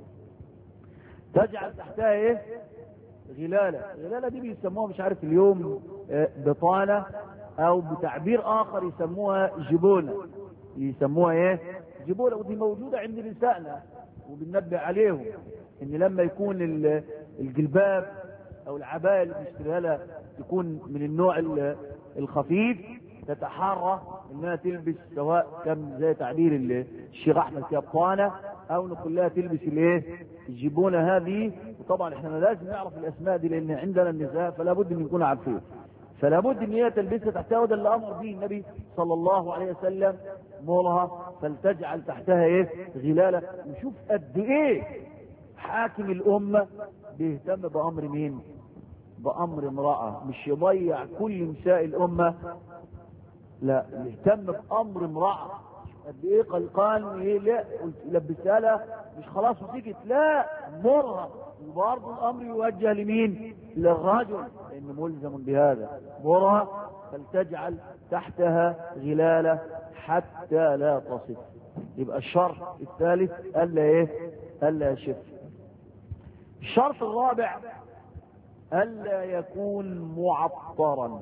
تجعل تحتها ايه؟ غلالة. غلالة دي بيسموها مش عارف اليوم بطانة، او بتعبير اخر يسموها جبولة. يسموها ايه؟ جبولة. ودي موجودة عند نسائنا وبننبه عليهم ان لما يكون الجلباب او العباية اللي بنشتريها لها تكون من النوع الخفيف، تتحرى انها تلبس سواء كان زي تعبير الشيخ احمد كابطانه، او نقول لها تلبس الايه؟ الجبونه هذه. وطبعا احنا لازم نعرف الاسماء دي لان عندنا النساء فلا بد ان نكون عارفين، فلا بد ان هي تلبسها تحتها. وده اللي امر به النبي صلى الله عليه وسلم، مرها فلتجعل تحتها ايه؟ غلاله. وشوف قد ايه حاكم الامه بيهتم بامر مين؟ بامر امراه. مش يضيع كل نساء الامه، لا، يهتم بامر امراه. قد ايه قلقان ايه؟ لا لبسها لها مش خلاص وسكت، لا، مرها. وبرضه الامر يوجه لمين؟ للرجل، لانه ملزم بهذا. مرها فلتجعل تحتها غلاله حتى لا تصف. يبقى الشرط الثالث الا ايه؟ الا يشف. الشرط الرابع الا يكون معطرا.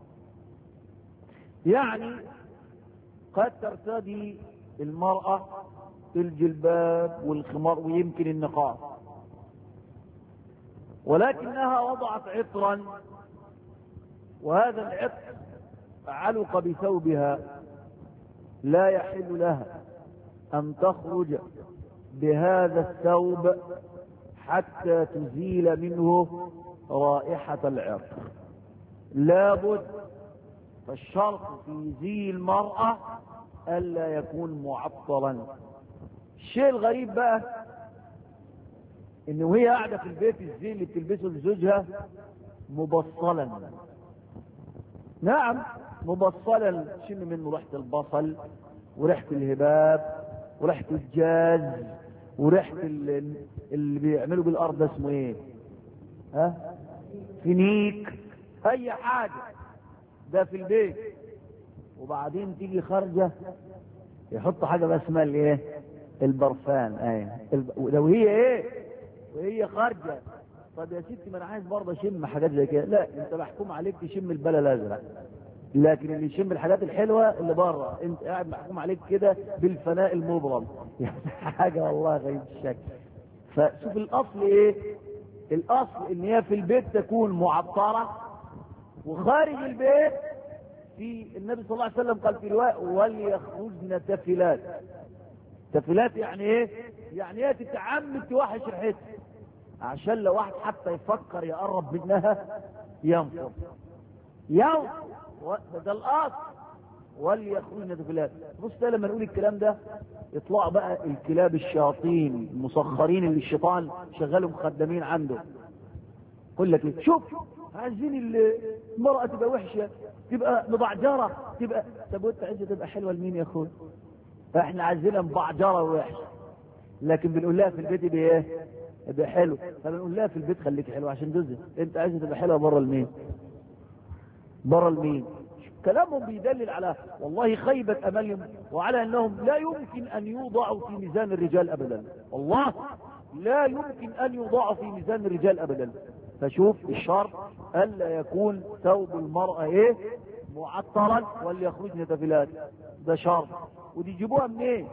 يعني قد ترتدي المرأة الجلباب والخمار ويمكن النقاب، ولكنها وضعت عطرا، وهذا العطر علق بثوبها لا يحل لها أن تخرج بهذا الثوب حتى تزيل منه رائحة العرق. لابد، فالشرط في زي المرأة ألا يكون معطرا. الشيء الغريب بقى إنه وهي قاعدة في البيت الزي اللي بتلبسه لزوجها مبصلا. نعم مبصلا، شم منه ريحة البصل وريحة الهباب وريحة الجاز وريحة اللي بيعملوا بالأرض ده اسمه ايه؟ ها؟ فينيك، أي حاجة، ده في البيت. وبعدين تيجي خارجة يحط حاجة بقى اسمها الايه؟ البرفان. ده وهي ايه؟ وهي خارجة. طب يا ستي ما انا عايز برضه اشم حاجات زي كده. لا، انت محكوم عليك تشم البلا الازرق، لكن اللي يشم الحاجات الحلوه اللي بره انت قاعد محكوم عليك كده بالفناء المبرم. يعني حاجه والله غريب الشكل. فشوف الاصل ايه؟ الاصل ان هي في البيت تكون معطره، وخارج البيت في النبي صلى الله عليه وسلم قال في روايه وليخرجن تفلات. تفلات يعني ايه؟ يعني هي تتعمد توحش ريحتها عشان لو واحد حتى يفكر يقرب منها ينفر. ده الاصل، وليخرجن تفلات. بص ده لما نقول الكلام ده يطلعوا بقى الكلاب الشياطين المسخرين اللي الشيطان شغالهم خدامين عنده. يقول لك شوف عايزين المرأة تبقى وحشة، تبقى مبعجرة، تبقى. طب وانت عايزة تبقى حلوة لمين يا اخوي؟ احنا عايزينها مبعجرة ووحشة، لكن بنقول لها في البيت بايه؟ يبقى حلو. فبنقول لها في البيت خليك حلو عشان جوزك. انت عايزة تبقى حلوة بره لمين؟ بره لمين؟ كلامهم بيدلل على والله خيبة املهم، وعلى انهم لا يمكن ان يوضعوا في ميزان الرجال ابدا. والله لا يمكن ان يوضعوا في ميزان الرجال ابدا. فشوف الشرط الا يكون ثوب المرأة ايه؟ معطرا وليخرجن تفلات. ده شرط. ودي يجيبوها منين؟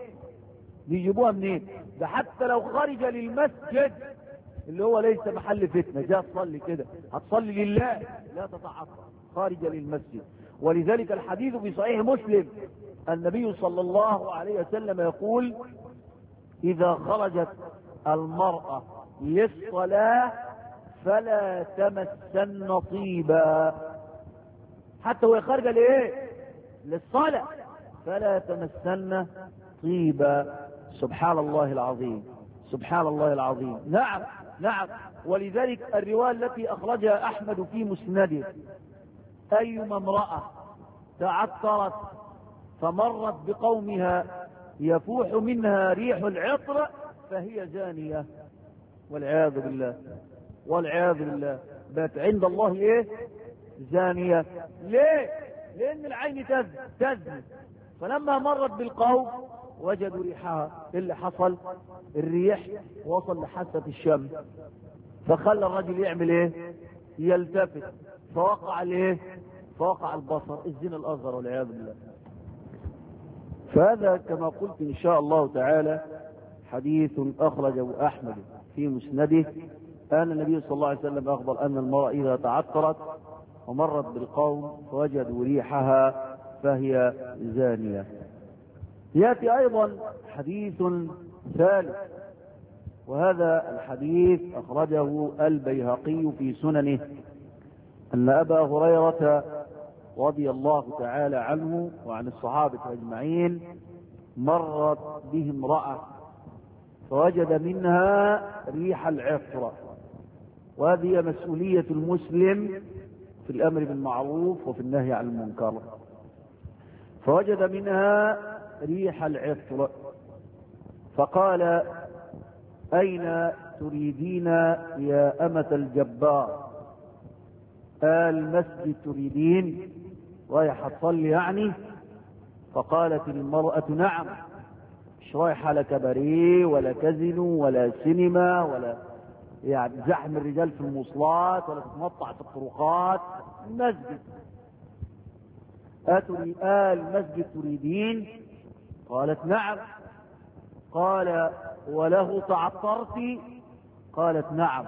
ده حتى لو خرج للمسجد اللي هو ليس محل فتنة، جاء تصلي كده، هتصلي لله، لا تتعطر، خارج للمسجد. ولذلك الحديث في صحيح مسلم النبي صلى الله عليه وسلم يقول إذا خرجت المرأة للصلاة فلا تمسن طيبا. حتى وهي خارجة لإيه؟ للصلاة، فلا تمسن طيبا. سبحان الله العظيم، سبحان الله العظيم. نعم. ولذلك الرواية التي أخرجها أحمد في مسنده أيما امرأة تعطرت فمرت بقومها يفوح منها ريح العطر فهي زانية، والعياذ بالله. بات عند الله ايه؟ زانية. ليه؟ لأن العين تزني. فلما مرت بالقوم وجدوا ريحها. اللي حصل الريح وصل لحاسة الشم، فخلى الرجل يعمل ايه؟ يلتفت، فوقع الايه؟ فوقع البصر، الزنا الأصغر والعياذ بالله. فهذا كما قلت إن شاء الله تعالى حديث أخرجه أحمد في مسنده أن النبي صلى الله عليه وسلم أخبر أن المرأة إذا تعطرت ومرت بالقوم فوجدوا ريحها فهي زانية. يأتي أيضا حديث ثالث، وهذا الحديث أخرجه البيهقي في سننه أن أبا هريرة رضي الله تعالى عنه وعن الصحابة أجمعين مرت به امرأة فوجد منها ريح العطر، وهذه مسؤولية المسلم في الأمر بالمعروف وفي النهي عن المنكر. فوجد منها ريح العطر فقال أين تريدين يا أمة الجبار؟ المسجد تريدين؟ رايحة تصلي يعني؟ فقالت المرأة نعم، مش رايحة لا كباريه ولا كازينو ولا سينما ولا يعني زحم الرجال في المواصلات ولا تتمطع في الطرقات، المسجد. المسجد تريدين؟ قالت نعم. قال وله تعطرت؟ قالت نعم.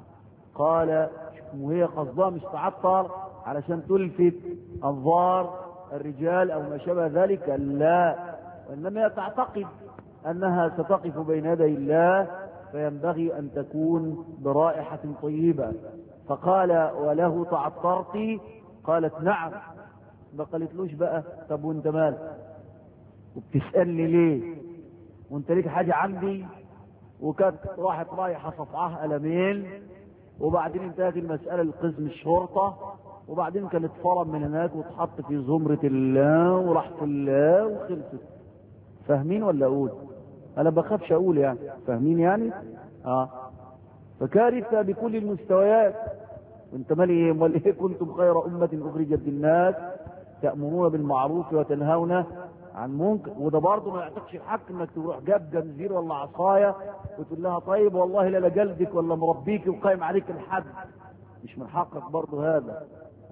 قال وهي قصدها مش تعطر علشان تلفت انظار الرجال أو ما شابه ذلك، لا، وإنما تعتقد أنها ستقف بين يدي الله، فينبغي أن تكون برائحة طيبة. فقال: وله تعطرتي؟ قالت: نعم. ما قالتلوش بقى: طب وانت مالك وبتسألني ليه وانت ليك حاجة عندي؟ وكانت راحت رايحة صفعها ألمين، وبعدين انتهت المسألة لقسم الشرطة، وبعدين كانت فرم من هناك وتحط في زمرة الله ورحمة الله وخلصت. فاهمين ولا أقول؟ أنا بخافش أقول يعني. فاهمين يعني؟ فكارثة بكل المستويات. وانت مالي ايه؟ امال ايه؟ كنتم خير أمة أخرجت للناس تأمرون بالمعروف وتنهون عن منكر. وده برضه ما يعطيكش الحق انك تروح جاب جنزير ولا عصايه وتقول لها: طيب والله لا جلدك ولا مربيك وقايم عليك الحد. مش من حقك برضه هذا.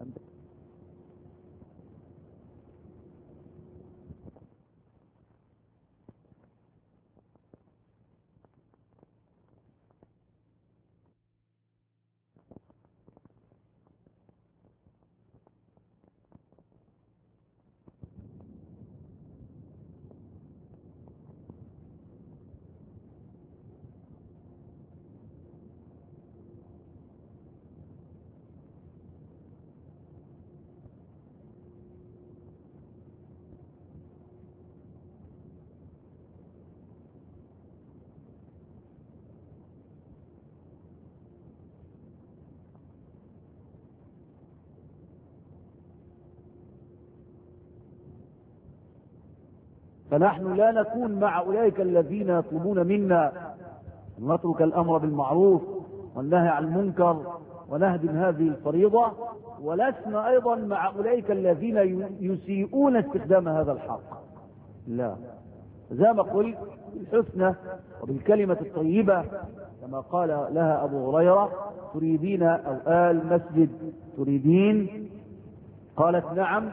فنحن لا نكون مع أولئك الذين يطلبون منا أن نترك الأمر بالمعروف والنهي عن المنكر ونهدم هذه الفريضة، ولسنا أيضا مع أولئك الذين يسيئون استخدام هذا الحق. لا، زي ما قلت بالحسنى وبالكلمة الطيبة، كما قال لها أبو هريرة: تريدين أو آل مسجد تريدين؟ قالت: نعم.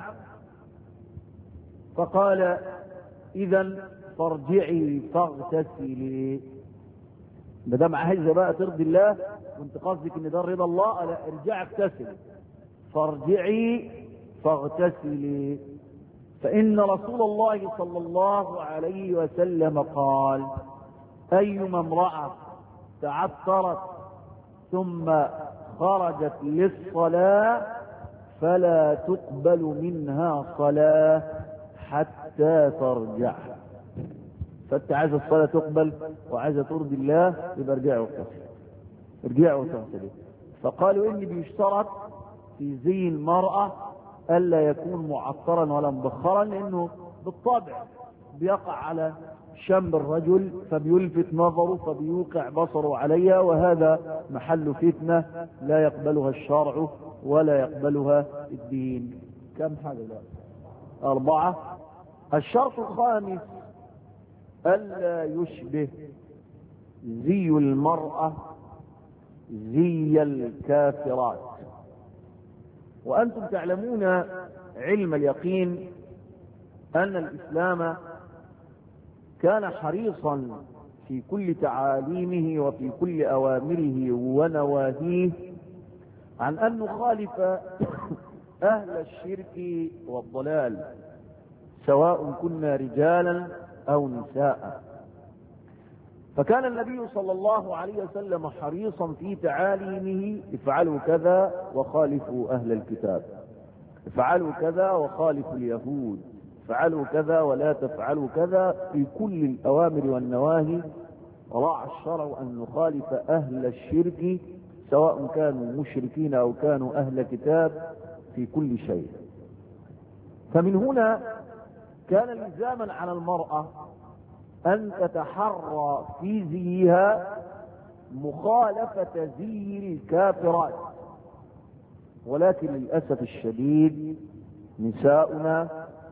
فقال: إذن فارجعي فاغتسلي. ما دام عايزه بقى ترضي الله وانت قصدك ان ده رضا الله، لا، ارجعي اغتسلي. فارجعي فاغتسلي، فإن رسول الله صلى الله عليه وسلم قال: أيما امرأة تعثرت ثم خرجت للصلاة فلا تقبل منها صلاة حتى ترجع. فانت عايز الصلاة تقبل وعايز ترضي الله، يبقى ارجعي واغتسلي. ارجعي واغتسلي. فقالوا ان بيشترط في زي المرأة الا يكون معطرا ولا مبخرا، لانه بالطبع بيقع على شم الرجل فبيلفت نظره فبيوقع بصره عليها، وهذا محل فتنة لا يقبلها الشرع ولا يقبلها الدين. كم حاجة دلوقتي؟ 4. الشرط الخامس: ألا يشبه زي المرأة زي الكافرات. وأنتم تعلمون علم اليقين أن الإسلام كان حريصا في كل تعاليمه وفي كل أوامره ونواهيه عن أن نخالف أهل الشرك والضلال، سواء كنا رجالا أو نساء. فكان النبي صلى الله عليه وسلم حريصا في تعاليمه: افعلوا كذا وخالفوا أهل الكتاب، افعلوا كذا وخالفوا اليهود، افعلوا كذا ولا تفعلوا كذا. في كل الأوامر والنواهي راعى الشرع أن نخالف أهل الشرك، سواء كانوا مشركين أو كانوا أهل كتاب، في كل شيء. فمن هنا كان لزاما على المرأة أن تتحرى في زيها مخالفة زي الكافرات. ولكن للأسف الشديد نساؤنا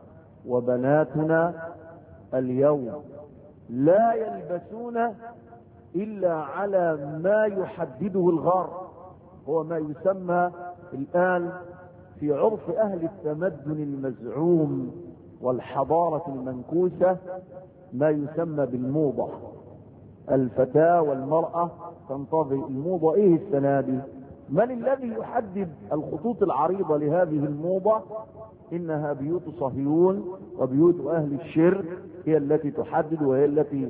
وبناتنا اليوم لا يلبسون إلا على ما يحدده الغرب، هو ما يسمى الآن في عرف أهل التمدن المزعوم والحضارة المنكوسة ما يسمى بالموضة. الفتاة والمرأة تنتظر الموضة. ايه السنة دي؟ من الذي يحدد الخطوط العريضة لهذه الموضة؟ إنها بيوت صهيون وبيوت أهل الشرك هي التي تحدد وهي التي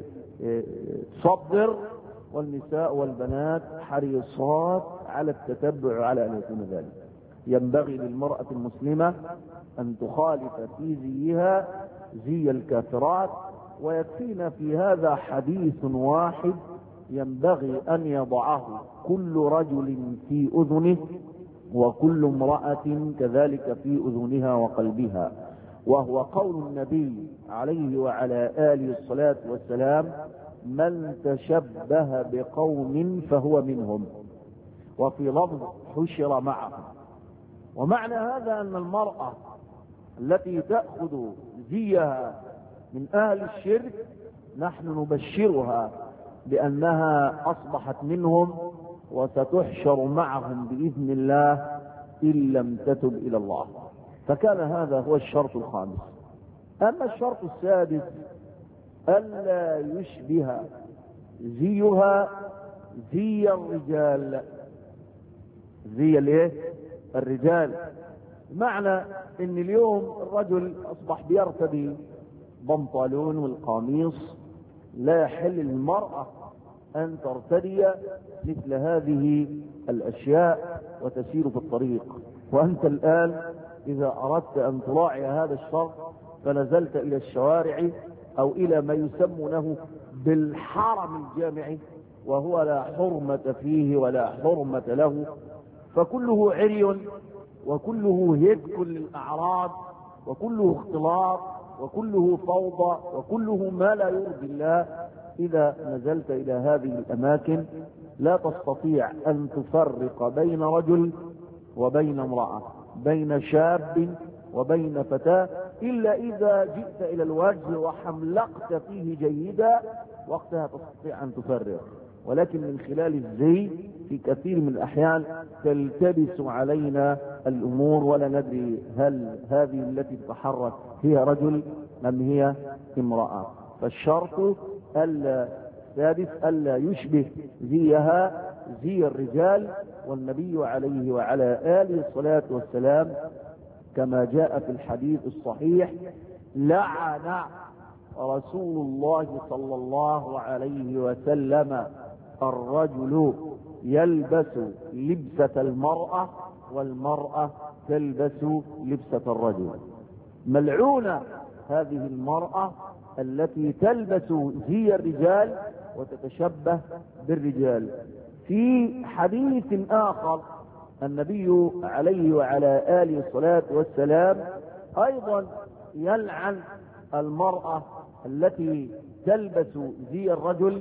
تصدر، والنساء والبنات حريصات على التتبع وعلى أن يكون ذلك. ينبغي للمرأة المسلمة أن تخالف في زيها زي الكافرات، ويكفينا في هذا حديث واحد ينبغي أن يضعه كل رجل في أذنه وكل امرأة كذلك في أذنها وقلبها، وهو قول النبي عليه وعلى آله الصلاة والسلام: من تشبه بقوم فهو منهم، وفي لفظ حشر معهم. ومعنى هذا أن المرأة التي تأخذ زيها من أهل الشرك نحن نبشرها بأنها أصبحت منهم وستحشر معهم بإذن الله إن لم تتب إلى الله. فكان هذا هو الشرط الخامس. أما الشرط السادس: ألا يشبه زيها زي الرجال. زي الايه؟ الرجال. معنى ان اليوم الرجل اصبح بيرتدي بنطلون والقميص، لا يحل للمرأة ان ترتدي مثل هذه الاشياء وتسير في الطريق. وانت الان اذا اردت ان تراعي هذا الشرط فنزلت الى الشوارع او الى ما يسمونه بالحرم الجامعي، وهو لا حرمة فيه ولا حرمة له، فكله عري وكله هتك للأعراض وكله اختلاط وكله فوضى وكله ما لا يرضي الله. إذا نزلت إلى هذه الأماكن لا تستطيع أن تفرق بين رجل وبين امرأة، بين شاب وبين فتاة، إلا إذا جئت إلى الوجه وحملقت فيه جيدا، وقتها تستطيع أن تفرق. ولكن من خلال الزي في كثير من الأحيان تلتبس علينا الأمور ولا ندري هل هذه التي تتحرك هي رجل أم هي امرأة. فالشرط السادس: ألا يشبه زيها زي الرجال. والنبي عليه وعلى آله الصلاة والسلام كما جاء في الحديث الصحيح: لعن رسول الله صلى الله عليه وسلم الرجل يلبس لبسة المرأة والمرأة تلبس لبسة الرجل. ملعونة هذه المرأة التي تلبس زي الرجال وتتشبه بالرجال. في حديث آخر النبي عليه وعلى آله الصلاة والسلام أيضا يلعن المرأة التي تلبس زي الرجل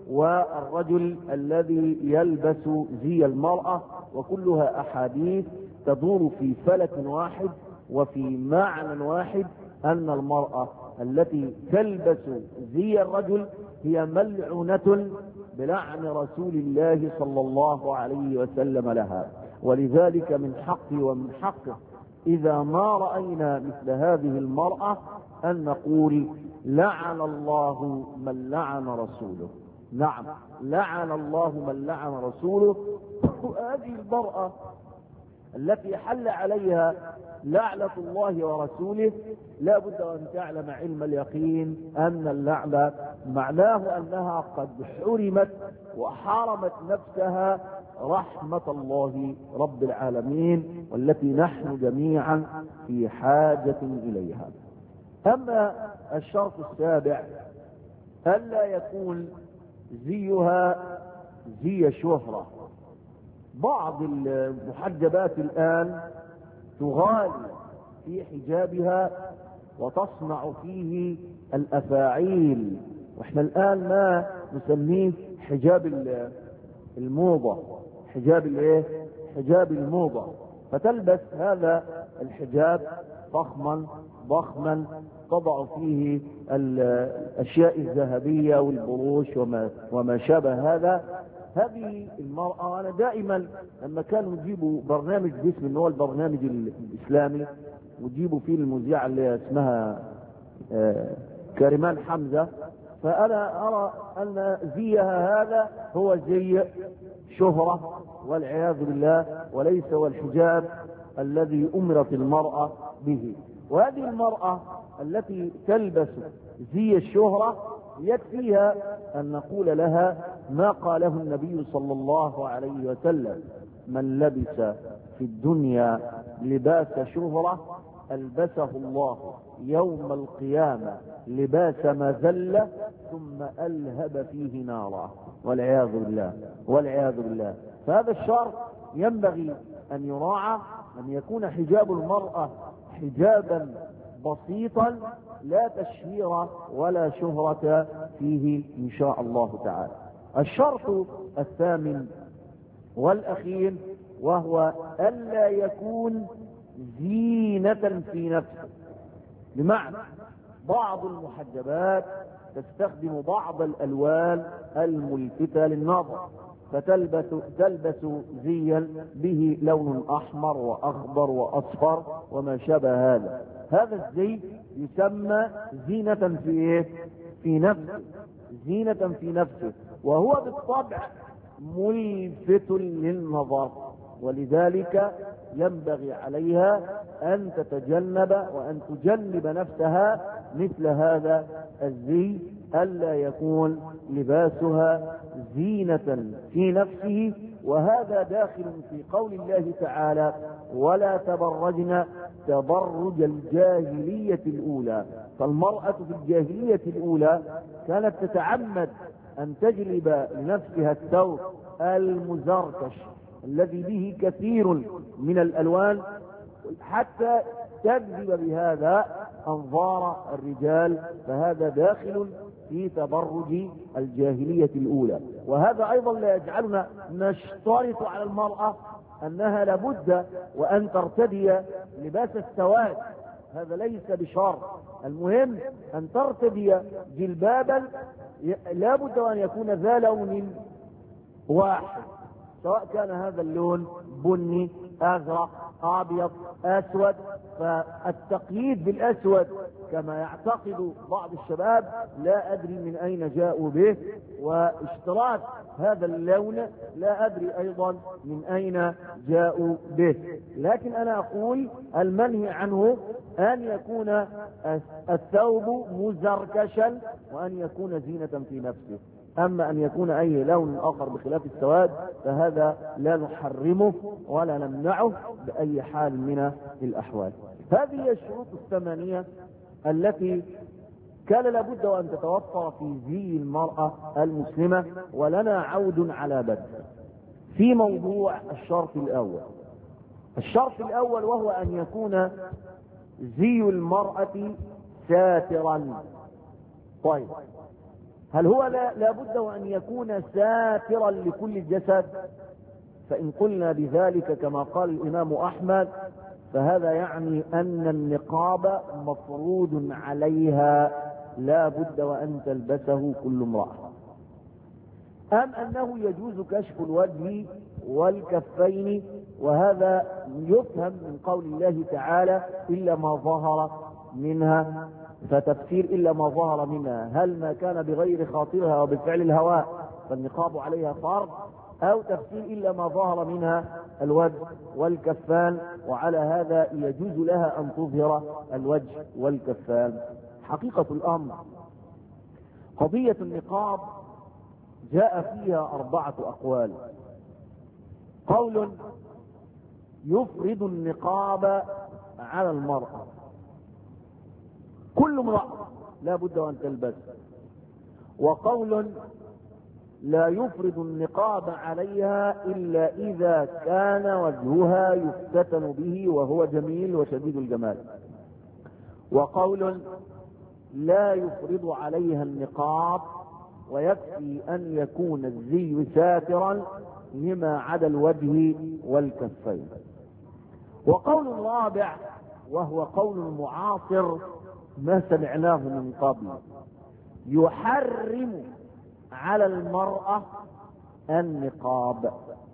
والرجل الذي يلبس زي المرأة، وكلها أحاديث تدور في فلك واحد وفي معنى واحد: أن المرأة التي تلبس زي الرجل هي ملعونة بلعن رسول الله صلى الله عليه وسلم لها. ولذلك من حقي ومن حقه إذا ما رأينا مثل هذه المرأة أن نقول: لعن الله من لعن رسوله. نعم، لعن الله من لعن رسوله. هذه المرأة التي حل عليها لعنة الله ورسوله لا بد أن تعلم علم اليقين أن اللعنة معناه أنها قد حرمت وحرمت نفسها رحمة الله رب العالمين، والتي نحن جميعا في حاجة إليها. أما الشرط السابع: ألا يكون زيها زي شهرة. بعض المحجبات الآن تغالي في حجابها وتصنع فيه الأفاعيل، واحنا الآن ما نسميه حجاب الموضة. حجاب الايه؟ حجاب الموضة. فتلبس هذا الحجاب ضخما تضع فيه الأشياء الذهبية والبروش وما شابه هذا. هذه المرأة أنا دائما لما كانوا يجيبوا برنامج باسم اللي هو البرنامج الإسلامي ويجيبوا فيه المذيعة اللي اسمها كريمان حمزة، فأنا أرى أن زيها هذا هو زي شهرة والعياذ بالله، وليس هو الحجاب الذي أمرت المرأة به. وهذه المرأة التي تلبس زي الشهرة يكفيها أن نقول لها ما قاله النبي صلى الله عليه وسلم: من لبس في الدنيا لباس شهرة ألبسه الله يوم القيامة لباس مذلة ثم ألهب فيه نارا، والعياذ بالله والعياذ بالله. فهذا الشرط ينبغي أن يراعى، أن يكون حجاب المرأة حجابا بسيطا لا تشهير ولا شهرة فيه إن شاء الله تعالى. الشرط الثامن والأخير وهو ألا يكون زينة في نفسه. بمعنى بعض المحجبات تستخدم بعض الألوان الملفتة للنظر، فتلبس زيا به لون أحمر وأخضر وأصفر وما شابه هذا. هذا الزي يسمى زينة في إيه؟ في نفسه، زينة في نفسه، وهو بالطبع ملفت للنظر، ولذلك ينبغي عليها أن تتجنب وأن تجنب نفسها مثل هذا الزي، ألا يكون لباسها زينة في نفسه. وهذا داخل في قول الله تعالى: ولا تبرجن تبرج الجاهلية الأولى. فالمرأة في الجاهلية الأولى كانت تتعمد أن تجلب لنفسها الثوب المزركش الذي به كثير من الألوان حتى تجذب بهذا أنظار الرجال، فهذا داخل في تبرج الجاهلية الأولى. وهذا أيضا لا يجعلنا نشترط على المرأة أنها لابد وأن ترتدي لباس السواد، هذا ليس بشرط. المهم أن ترتدي جلبابا لابد أن يكون ذا لون واحد، سواء كان هذا اللون بني، أزرق، أبيض، أسود. فالتقييد بالأسود كما يعتقد بعض الشباب لا أدري من أين جاءوا به، واشتراك هذا اللون لا أدري أيضا من أين جاءوا به. لكن أنا أقول المنهي عنه أن يكون الثوب مزركشا وأن يكون زينة في نفسه. أما أن يكون أي لون آخر بخلاف السواد فهذا لا نحرمه ولا نمنعه بأي حال من الأحوال. هذه هي الشروط الثمانية التي كان لابد أن تتوفر في زي المرأة المسلمة. ولنا عود على بدء في موضوع الشرط الأول. الشرط الأول وهو أن يكون زي المرأة ساترا. طيب، هل هو لابد أن يكون ساترا لكل الجسد؟ فإن قلنا بذلك كما قال الإمام أحمد فهذا يعني أن النقاب مفروض عليها لا بد وأن تلبسه كل امرأة، أم أنه يجوز كشف الوجه والكفين؟ وهذا يفهم من قول الله تعالى: إلا ما ظهر منها. فتفسير إلا ما ظهر منها هل ما كان بغير خاطرها أو بفعل الهواء فالنقاب عليها فرض، أو تفسير إلا ما ظهر منها الوجه والكفان، وعلى هذا يجوز لها أن تظهر الوجه والكفان. حقيقة الأمر قضية النقاب جاء فيها 4 أقوال. قول يفرض النقاب على المرأة، كل امرأة لا بد أن تلبس. وقول لا يفرض النقاب عليها إلا إذا كان وجهها يفتتن به وهو جميل وشديد الجمال. وقول لا يفرض عليها النقاب ويكفي أن يكون الزي ساترا لما عدا الوجه والكفين. وقول رابع وهو قول معاصر ما سمعناه من قبل، يحرم على المرأة النقاب.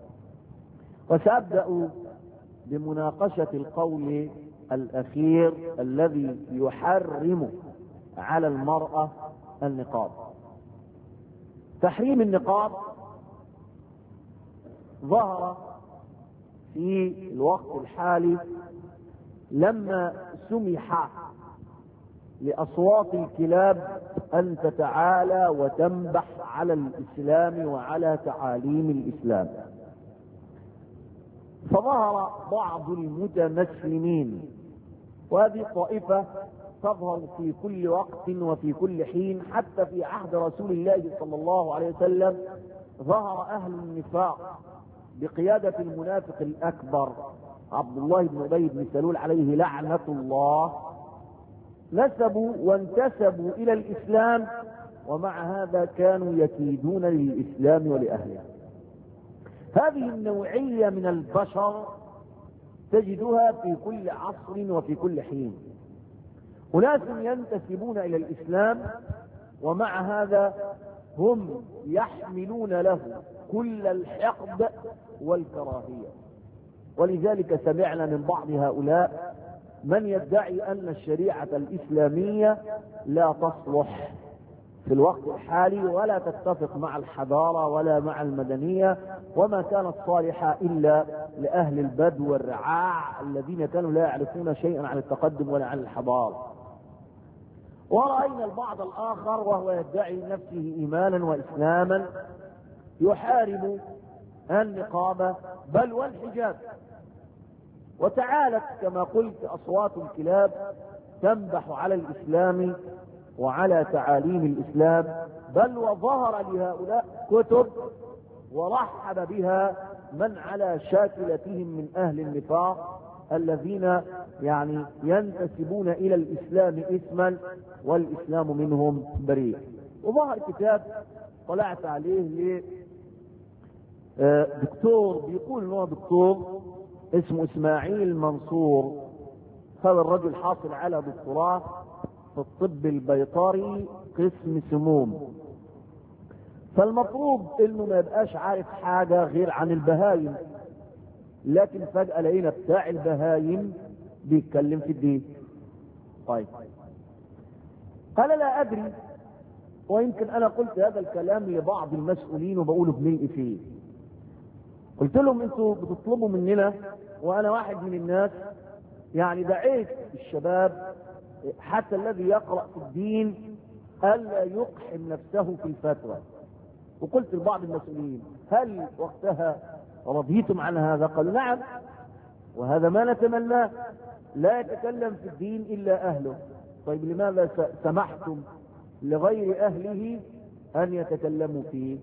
وسأبدأ بمناقشة القول الأخير الذي يحرم على المرأة النقاب. تحريم النقاب ظهر في الوقت الحالي لما سمح لأصوات الكلاب أن تتعالى وتنبح على الإسلام وعلى تعاليم الإسلام، فظهر بعض المتمسلمين، وهذه طائفة تظهر في كل وقت وفي كل حين. حتى في عهد رسول الله صلى الله عليه وسلم ظهر أهل النفاق بقيادة المنافق الأكبر عبد الله بن أبي بن سلول عليه لعنة الله، نسبوا وانتسبوا إلى الإسلام، ومع هذا كانوا يكيدون للإسلام ولأهله. هذه النوعية من البشر تجدها في كل عصر وفي كل حين، أناس ينتسبون إلى الإسلام ومع هذا هم يحملون له كل الحقد والكراهية. ولذلك سمعنا من بعض هؤلاء من يدعي أن الشريعة الإسلامية لا تصلح في الوقت الحالي ولا تتفق مع الحضارة ولا مع المدنية، وما كانت صالحة إلا لأهل البدو والرعاع الذين كانوا لا يعرفون شيئا عن التقدم ولا عن الحضارة. ورأينا البعض الآخر وهو يدعي نفسه إيمانا وإسلاما يحارب النقاب بل والحجاب، وتعالت كما قلت أصوات الكلاب تنبح على الإسلام وعلى تعاليم الإسلام، بل وظهر لهؤلاء كتب ورحب بها من على شاكلتهم من أهل النفاق الذين يعني ينتسبون إلى الإسلام اسما والإسلام منهم بريء. وظهر كتاب طلعت عليه دكتور بيقول انه دكتور اسمه اسماعيل منصور، هذا الرجل حاصل على دكتوراه في الطب البيطري قسم سموم، فالمفروض انه ما يبقاش عارف حاجة غير عن البهايم، لكن فجأة لقينا بتاع البهايم بيتكلم في الدين. طيب قال لا ادري، ويمكن انا قلت هذا الكلام لبعض المسؤولين وبقوله بملء فيه، قلت لهم انتوا بتطلبوا مننا، وانا واحد من الناس يعني دعيت الشباب حتى الذي يقرأ في الدين الا يقحم نفسه في الفتوى، وقلت لبعض المسؤولين هل وقتها رضيتم عن هذا؟ قالوا نعم، وهذا ما نتمناه، لا يتكلم في الدين الا اهله. طيب لماذا سمحتم لغير اهله ان يتكلموا فيه؟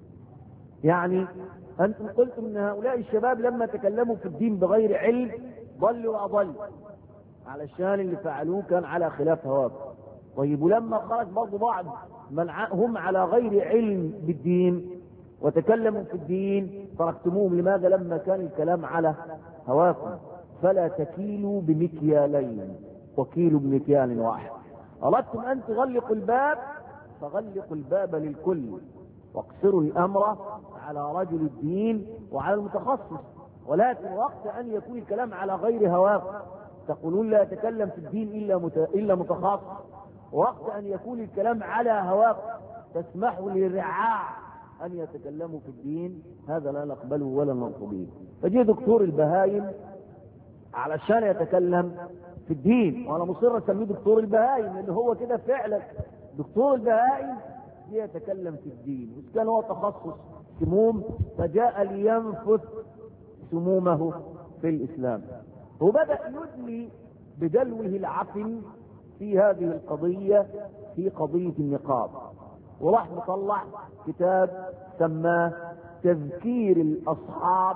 يعني انتم قلتم ان هؤلاء الشباب لما تكلموا في الدين بغير علم ضلوا واضلوا، علشان اللي فعلوه كان على خلاف هواكم. طيب ولما خرج برضو بعض من هم على غير علم بالدين وتكلموا في الدين تركتموهم، لماذا؟ لما كان الكلام على هواكم. فلا تكيلوا بمكيالين وكيلوا بمكيال واحد. أردتم أن تغلقوا الباب فغلقوا الباب للكل، واقصروا الأمر على رجل الدين وعلى المتخصص. ولكن وقت أن يكون الكلام على غير هواكم تقولون لا يتكلم في الدين إلا متخصص، وقت أن يكون الكلام على هواكم تسمحوا للرعاع أن يتكلموا في الدين، هذا لا نقبله ولا نرضى. فجي دكتور البهايم علشان يتكلم في الدين، وانا مصر اسميه دكتور البهايم لان هو كده فعلا دكتور البهايم يتكلم في الدين، بس كان هو تخصص سموم فجاء لينفث سمومه في الاسلام، وبدأ يدلي بدلوه العفن في هذه القضية، في قضية النقاب، وراح مطلع كتاب سماه تذكير الأصحاب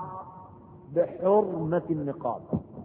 بحرمة النقاب،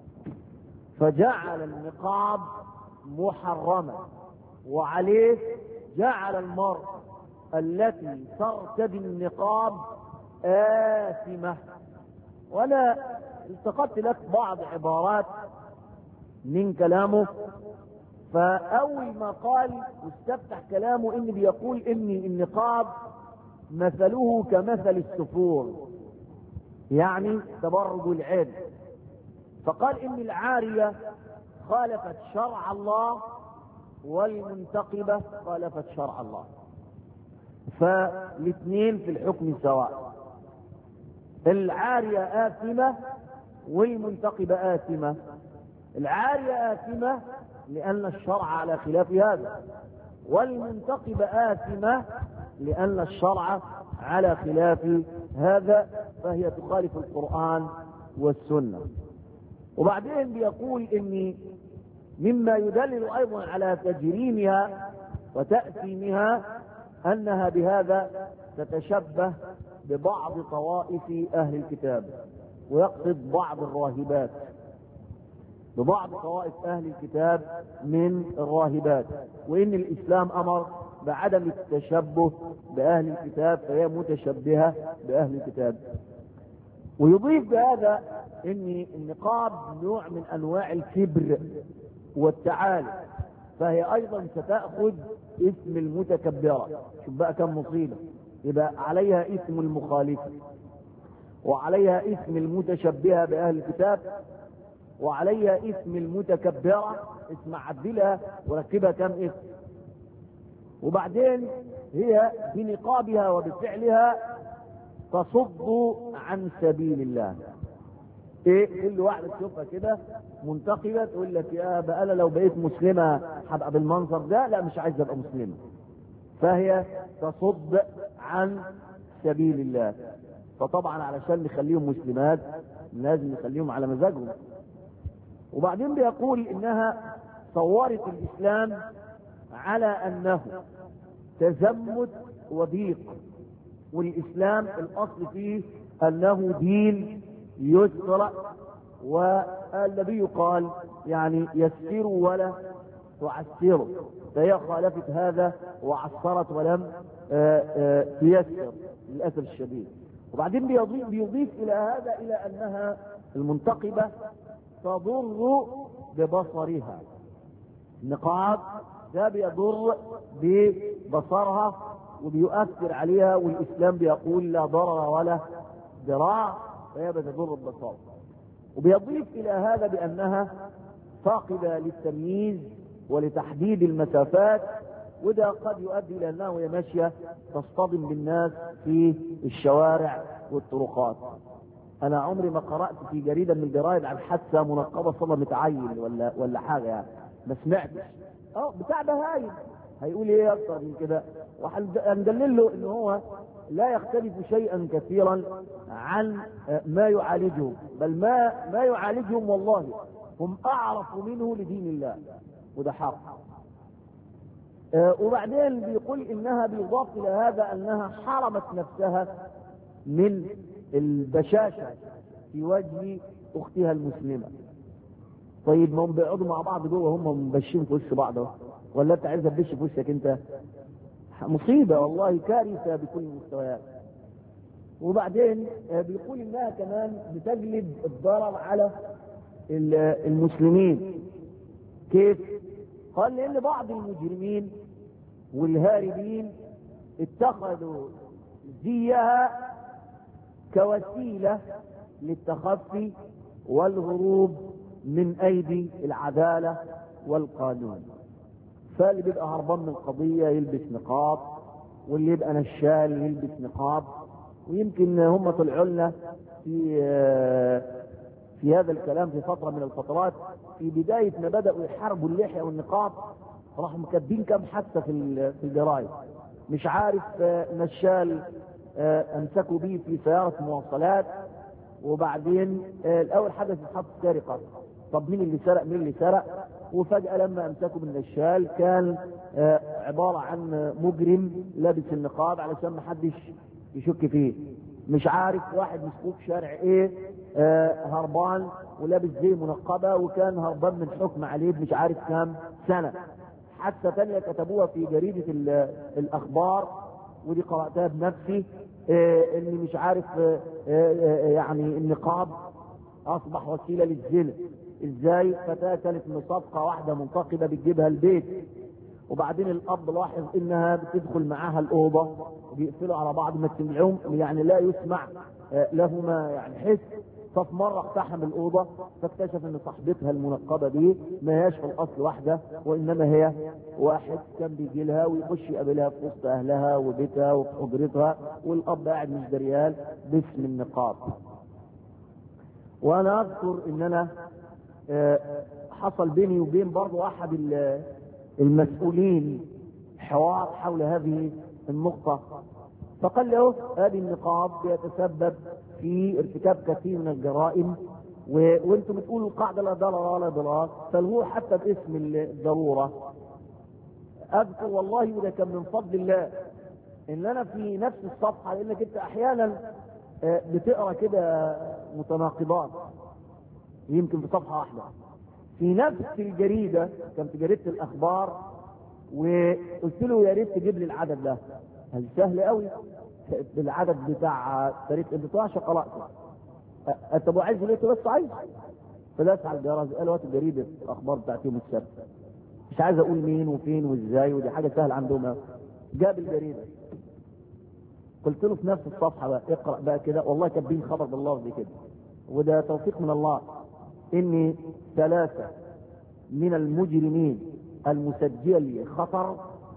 فجعل النقاب محرما، وعليه جعل المرأة التي ترتدي النقاب آثمة. وأنا التقطت لك بعض عبارات من كلامه، فأول ما قال واستفتح كلامه إن بيقول إن النقاب مثله كمثل السفور، يعني تبرج العين، فقال إن العارية خالفت شرع الله والمنتقبة خالفت شرع الله، فالاثنين في الحكم سواء. العارية آثمة والمنتقبة آثمة. العارية آثمة لأن الشرع على خلاف هذا، والمنتقبة آثمة لأن الشرع على خلاف هذا، فهي تخالف القرآن والسنة. وبعدين بيقول إن مما يدلل أيضا على تجريمها وتأثيمها أنها بهذا تتشبه ببعض طوائف أهل الكتاب، ويقصد بعض الراهبات، ببعض طوائف أهل الكتاب من الراهبات، وإن الإسلام أمر بعدم التشبه بأهل الكتاب، فهي متشبهة بأهل الكتاب. ويضيف بهذا إن النقاب نوع من أنواع الكبر والتعالي، فهي أيضا ستأخذ اسم المتكبرة. شوف بقى كم مصيبة، يبقى عليها اسم المخالفة، وعليها اسم المتشبهة بأهل الكتاب، وعليها اسم المتكبرة. اسم عدلها وركبها كم اسم. وبعدين هي بنقابها وبفعلها تصد عن سبيل الله. ايه كل واحد تشوفها كده منتقبة تقول لك يا بقى انا لو بقيت مسلمة هبقى بالمنظر ده، لا مش عايز ابقى مسلمة. فهي تصد عن سبيل الله. فطبعا علشان نخليهم مسلمات لازم نخليهم على مزاجهم. وبعدين بيقول انها صورت الاسلام على انه تزمت وضيق، والاسلام الاصل فيه انه دين يسر، والنبي قال يعني يسروا ولا تعسروا، فهي خالفت هذا وعسرت ولم تيسر للاسف الشديد. وبعدين بيضيف الى هذا الى انها المنتقبة تضر ببصرها. النقاب ده بيضر ببصرها وبيؤثر عليها، والاسلام بيقول لا ضرر ولا ضرار، فهي بتضر ببصرها. وبيضيف الى هذا بانها فاقدة للتمييز ولتحديد المسافات، وده قد يؤدي الى انها وهي ماشيه تصطدم بالناس في الشوارع والطرقات. انا عمري ما قرات في جريده من الجرايد عن حادثه منقبه صدمت عيل ولا حاجه يعني، ما سمعتش. بتاع بهايم هيقول ايه اكتر من كده؟ وهندلل له ان هو لا يختلف شيئا كثيرا عن ما يعالجهم، بل ما يعالجهم والله هم اعرف منه لدين الله، وده حق. وبعدين بيقول انها بيضاف الى هذا انها حرمت نفسها من البشاشة في وجه اختها المسلمة. طيب ما هم بيقعدوا مع بعض جوه هم مبشين في وش بعض، ولا انت عايز تبش في وشك انت؟ مصيبة والله، كارثة بكل المستويات. وبعدين بيقول انها كمان بتجلب الضرر على المسلمين. كيف؟ قال لان بعض المجرمين والهاربين اتخذوا زيها كوسيلة للتخفي والهروب من ايدي العدالة والقانون. فاللي بيبقى هربان من قضية يلبس نقاب، واللي يبقى نشال يلبس نقاب. ويمكن هم طلعوا لنا في هذا الكلام في فترة من الفترات، في بداية ما بدأوا يحاربوا اللحية والنقاب راحوا مكاتبين كم حادثة في الجرايد. مش عارف نشال امسكوا بيه في سيارة مواصلات، وبعدين الاول حدث حادث سرقة. طب مين اللي سرق؟ مين اللي سرق؟ وفجأة لما امسكوا بالنشال كان عبارة عن مجرم لابس النقاب علشان ما حدش يشك فيه. مش عارف واحد مسكوه في شارع ايه هربان ولابس زي منقبة، وكان هربان من حكم عليه مش عارف كام سنة. حتى تانية كتبوها في جريدة الاخبار، ودي قرأتها بنفسي، اللي مش عارف يعني النقاب اصبح وسيلة للزنا. ازاي؟ فتاة كانت مصافقة واحدة منتقبة بتجيبها البيت، وبعدين الاب لاحظ انها بتدخل معاها الاوضة وبيقفلوا على بعض، ما تسمعهم يعني لا يسمع لهما يعني حس. ففي مرة اقتحم الأوضة فاكتشف ان صاحبتها المنقبة دي ما هياش في الأصل واحدة، وإنما هي واحد كان بيجي لها ويخش يقابلها في وسط أهلها وبيتها وفي حجرتها، والأب قاعد مش دريان باسم النقاب. وأنا أذكر إن أنا حصل بيني وبين برضو أحد المسؤولين حوار حول هذه النقطة، فقال له هذه النقاب بيتسبب في ارتكاب كثير من الجرائم، وانتم بتقولوا القاعدة لا ضرر ولا ضرار، فالهو حتى باسم الضرورة. اذكر والله وده كان من فضل الله ان انا في نفس الصفحة، لانك انت احيانا بتقرا كده متناقضات يمكن في صفحة واحدة في نفس الجريدة، كانت جريدة الاخبار، وقلت له يا ريت تجيب لي العدد ده. هذا سهل قوي، بالعدد بتاع تاريخ 12 قرأته. انت ابو عايز ليه بس عايز؟ فداس على الجرس قال وقت جريدة الاخبار بتاعت يوم السبت، مش عايز اقول مين وفين وازاي، ودي حاجة سهلة عندهم. جاب الجريدة، قلت له في نفس الصفحة بقى اقرأ بقى كده، والله كاتبين خبر باللفظ كده، وده توفيق من الله، ان 3 من المجرمين المسجل خطر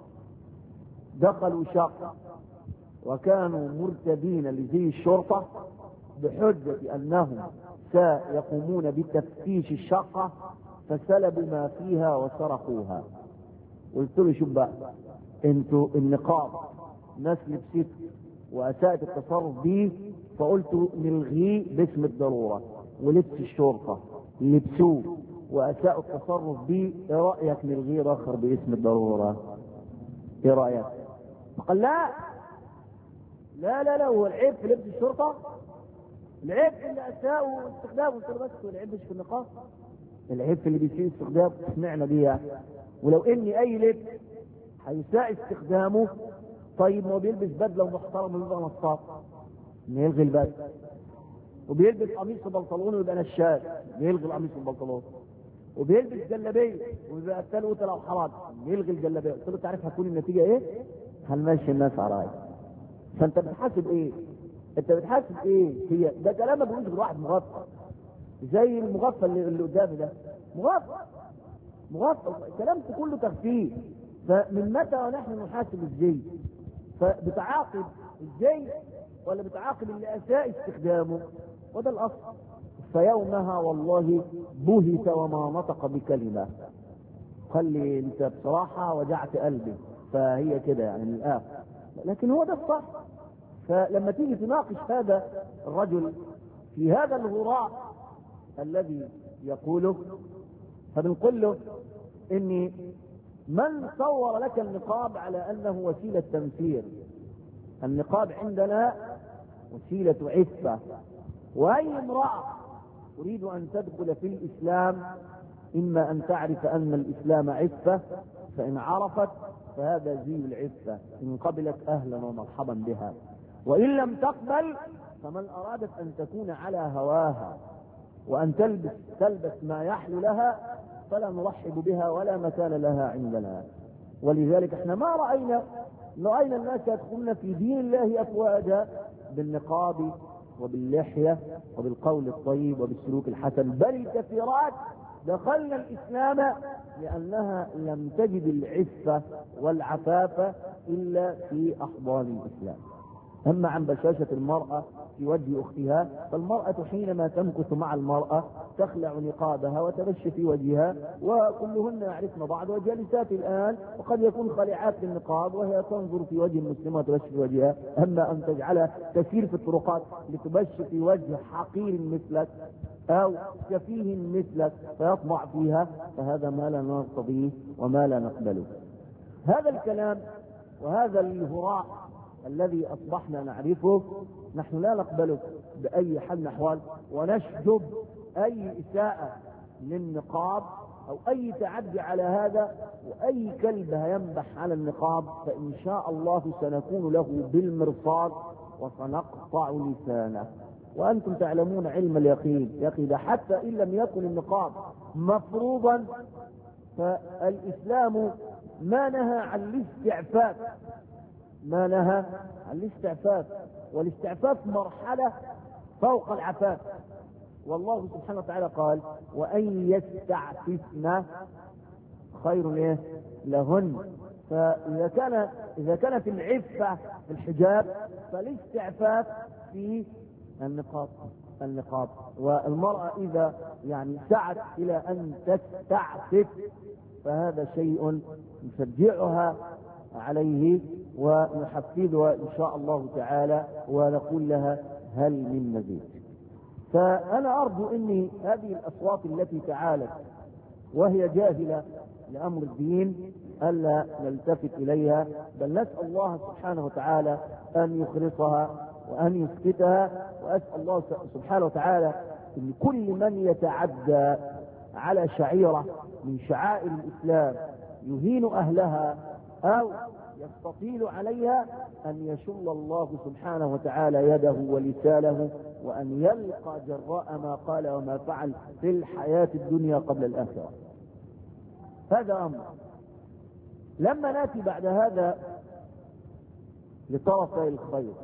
دخلوا شقة وكانوا مرتدين لزي الشرطة بحجة انهم سيقومون بتفتيش الشقة، فسلبوا ما فيها وسرقوها. قلت له شوف بقى، انتوا النقاب ناس لبسته واساءت التصرف بيه، فقلت نلغيه باسم الضرورة، ولبس الشرطة لبسوه واساءوا التصرف بيه، ايه رأيك نلغيه رخر باسم الضرورة؟ ايه رأيك؟ قال لا لا لا لا، هو العيب في لبس الشرطة؟ العيب في اللي اساءوا استخدامه. قلت له بس العيب مش في النقاب، العيب في اللي بيسيء استخدامه. سمعنا بيها، ولو اني اي لبس هيساء استخدامه، طيب ما هو بيلبس بدله ومحترم ويبقى نصاب، نلغي البدله. وبيلبس قميص وبنطلون ويبقى نشال، نلغي القميص والبنطلون. وبيلبس جلابيه ويبقى قتال وتلا وحرام، نلغي الجلابيه. قلت له تعرف هتكون النتيجه ايه؟ هنمشي الناس على رايك. فانت بتحاسب ايه؟ انت بتحاسب ايه؟ هي ده كلام ما بيقولش واحد مغفل زي المغفل اللي قدامي ده، مغفل كلامته كله تغفيل. فمن متى ونحن نحاسب الزي؟ فبتعاقب الزي ولا بتعاقب اللي اساء استخدامه؟ وده الاصل. فيومها والله بهت وما نطق بكلمه. قال لي انت بصراحه وجعت قلبي، فهي كده يعني من الاخر، لكن هو ده الصح. فلما تيجي تناقش هذا الرجل في هذا الغراء الذي يقوله، فبنقول له اني من صور لك النقاب على انه وسيلة تنفير؟ النقاب عندنا وسيلة عفة، واي امرأة تريد ان تدخل في الاسلام اما ان تعرف ان الاسلام عفة، فان عرفت فهذا زي العفة، ان قبلت اهلا ومرحبا بها، وان لم تقبل فمن ارادت ان تكون على هواها وان تلبس ما يحلو لها فلا نرحب بها ولا مكان لها عندنا. ولذلك احنا ما رأينا الناس يدخلون في دين الله افواجا بالنقاب وباللحية وبالقول الطيب وبالسلوك الحسن، بل الكثيرات دخلنا الاسلام لانها لم تجد العفة والعفاف الا في احضان الاسلام. اما عن بشاشة المرأة في وجه اختها، فالمرأة حينما تمكث مع المرأة تخلع نقابها وتبش في وجهها، وكلهن يعرفن بعض، وجالسات الان وقد يكون خالعات للنقاب وهي تنظر في وجه المسلمة وتبش في وجهها. اما ان تجعلها تسير في الطرقات لتبش في وجه حقير مثلك او سفيه مثلك فيطمع فيها، فهذا ما لا نرتضيه وما لا نقبله. هذا الكلام وهذا الهراء الذي اصبحنا نعرفه نحن لا نقبله باي حال من الاحوال، ونشجب اي اساءة للنقاب او اي تعدي على هذا، واي كلب ينبح على النقاب فان شاء الله سنكون له بالمرصاد وسنقطع لسانه. وانتم تعلمون علم اليقين يا اخي، ده حتى ان لم يكن النقاب مفروضا فالاسلام ما نهى عن الاستعفاف، ما نهى عن الاستعفاف، والاستعفاف مرحلة فوق العفاف. والله سبحانه وتعالى قال وأن يستعففن خير إيه لهن. فإذا كانت العفة في الحجاب فالاستعفاف في النقاب. والمرأة إذا يعني سعت إلى أن تستعفف فهذا شيء نشجعها عليه ونحفزها إن شاء الله تعالى ونقول لها هل من مزيد. فأنا أرجو أن هذه الأصوات التي تعالت وهي جاهلة لأمر الدين ألا نلتفت إليها، بل نسأل الله سبحانه وتعالى أن يخلصها وأن يسكتها. وأسأل الله سبحانه وتعالى أن كل من يتعدى على شعيرة من شعائر الإسلام يهين أهلها أو يستطيل عليها أن يشل الله سبحانه وتعالى يده ولسانه وأن يلقى جراء ما قال وما فعل في الحياة الدنيا قبل الآخرة. هذا أمر. لما نأتي بعد هذا لطرفي الخير،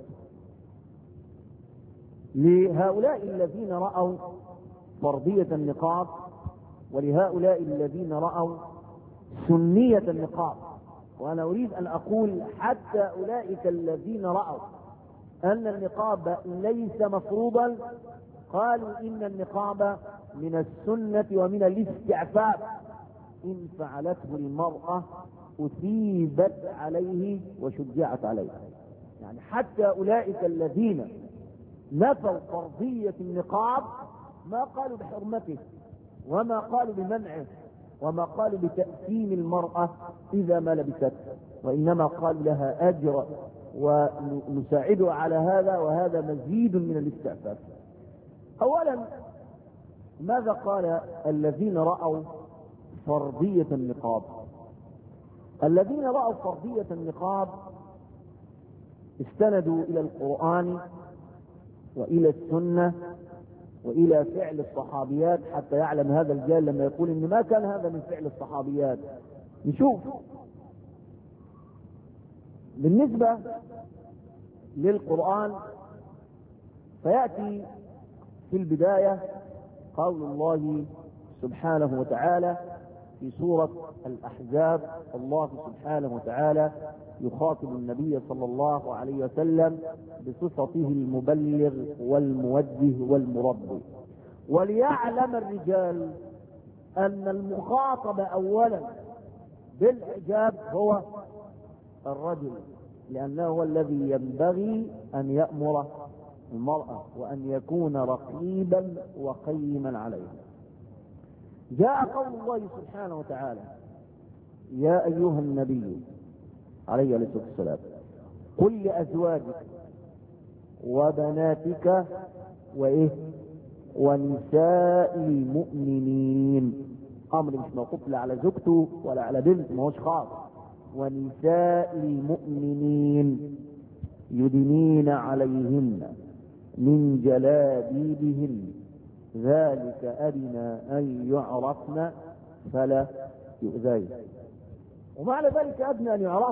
لهؤلاء الذين رأوا فرضية النقاب ولهؤلاء الذين رأوا سنية النقاب. وأنا أريد أن أقول حتى أولئك الذين رأوا أن النقاب ليس مفروضا قالوا إن النقاب من السنة ومن الاستعفاف، إن فعلته المرأة أثيبت عليه وشجعت عليه. يعني حتى أولئك الذين نفوا فرضية النقاب ما قالوا بحرمته وما قالوا بمنعه وما قالوا بتأثيم المرأة إذا ما لبست، وإنما قالوا لها أجر ونساعدها على هذا، وهذا مزيد من الاستعفاف. أولا ماذا قال الذين رأوا فرضية النقاب؟ الذين رأوا فرضية النقاب استندوا إلى القرآن وإلى السنة وإلى فعل الصحابيات حتى يعلم هذا الجال لما يقول إن ما كان هذا من فعل الصحابيات. نشوف بالنسبة للقرآن فيأتي في البداية قول الله سبحانه وتعالى في سورة الأحزاب. الله سبحانه وتعالى يخاطب النبي صلى الله عليه وسلم بصفته المبلغ والموجه والمربي. وليعلم الرجال أن المخاطب أولا بالحجاب هو الرجل، لأنه هو الذي ينبغي أن يأمر المرأة وأن يكون رقيبا وقيما عليها. جاء قول الله سبحانه وتعالى يا أيها النبي عليه الصلاة والسلام قل لأزواجك وبناتك ونساء المؤمنين. أمر مش موقوف لا على زوجته ولا على بنت، ما هوش خاص. ونساء المؤمنين يدنين عليهن من جلابيبهن ذلك أدنى أن يعرفن فلا يؤذين. ومعنى ذلك أدنى أن يعرف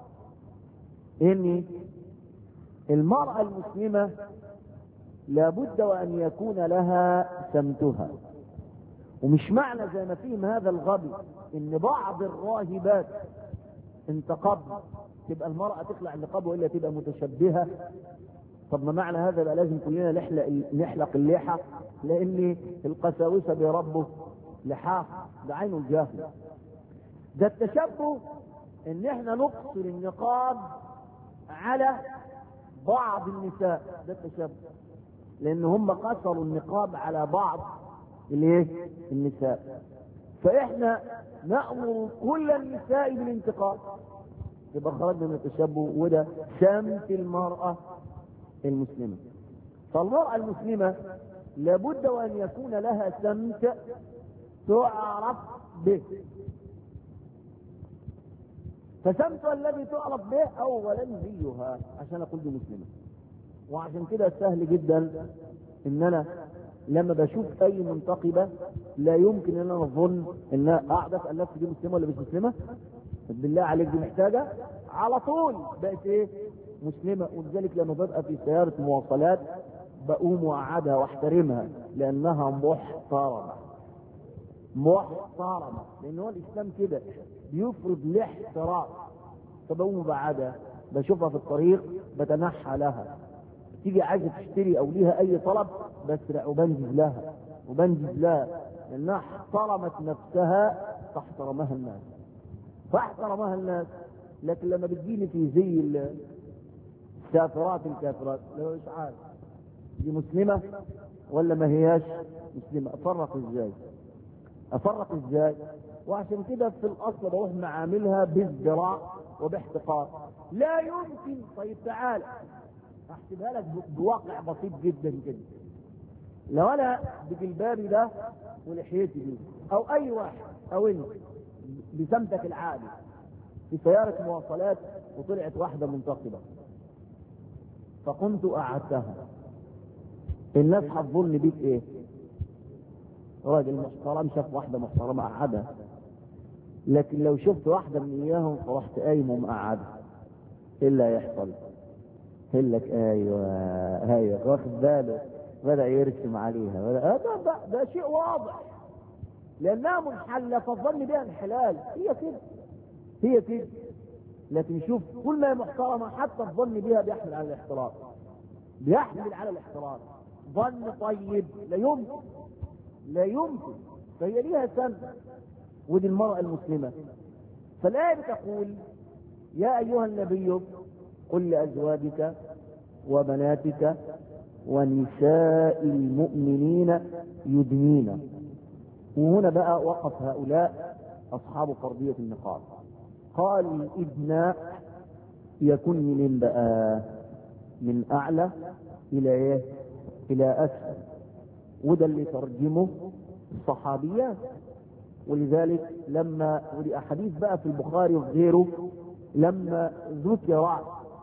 إن المرأة المسلمة لابد وأن يكون لها سمتها. ومش معنى زي ما فيهم هذا الغبي إن بعض الراهبات انتقب تبقى المرأة تخلع النقاب وإلا تبقى متشبهة. طب ما معنى هذا بقى لازم كلنا نحلق اللحى لأن القساوسة بيربوا لحاف؟ ده عين الجاهل. ده التشبه ان احنا نقصر النقاب على بعض النساء، ده التشبه، لان هم قصروا النقاب على بعض النساء. فاحنا نأمر كل النساء بالانتقاب، يبقى خرجنا من التشبه، وده سمت المرأة المسلمة. فالمرأة المسلمة لابد وان يكون لها سمت تعرف به. فسمتها الذي تعرف به اولا زيها عشان اقول دي مسلمة. وعشان كده سهل جدا ان انا لما بشوف اي منتقبة لا يمكن ان انا اظن انها قاعدة اسال نفسي دي مسلمة ولا مش مسلمة. بالله عليك دي محتاجة على طول بقت مسلمة. ولذلك لما ببقى في سيارة مواصلات بقوم واقعدها واحترمها لأنها محترمة. محترمة لأن هو الإسلام كده بيفرض الاحترام. فبقوم مبعدة بشوفها في الطريق بتنحى لها، تيجي عايزة تشتري أو ليها أي طلب بسرع وبنجز لها لأنها احترمت نفسها فاحترمها الناس. لكن لما بتجيني في زي السافرات الكافرات لو مش عارف دي مسلمة ولا ما هياش مسلمة، افرق ازاي؟ وعشان كده في الاصل بروح معاملها بازدراء وباحتقار. لا يمكن. طيب تعال احسبها لك بواقع بسيط جدا جدا. لو انا بجلبابي ده ولحيتي دي او اي واحد او انت بسمتك العادي في سيارة مواصلات وطلعت واحدة منتقبة فقمت قعدتها، الناس هتظن بيك ايه؟ راجل محترم شاف واحدة محترمة قعدها. لكن لو شفت واحدة من اياهم فرحت قايم ومقعدها ايه اللي هيحصل؟ يقول لك ايوه واخد باله، بدأ يرسم عليها، ده شيء واضح لانها منحلة فالظن بها انحلال. هي كده. لكن شوف كل ما هي محترمة حتى الظن بها بيحمل على الاحترام. ظن طيب لا يمكن. فهي ليها سن. ودي المرأة المسلمة. فالآية بتقول يا أيها النبي قل لأزواجك وبناتك ونساء المؤمنين يدنين. وهنا بقى وقف هؤلاء أصحاب فرضية النقاب. قال الإدناء يكون منين بقى؟ من أعلى إلى إيه؟ إلى أسفل. وده اللي ترجمه الصحابيات. ولذلك لما ودي أحاديث بقى في البخاري وغيره لما ذكر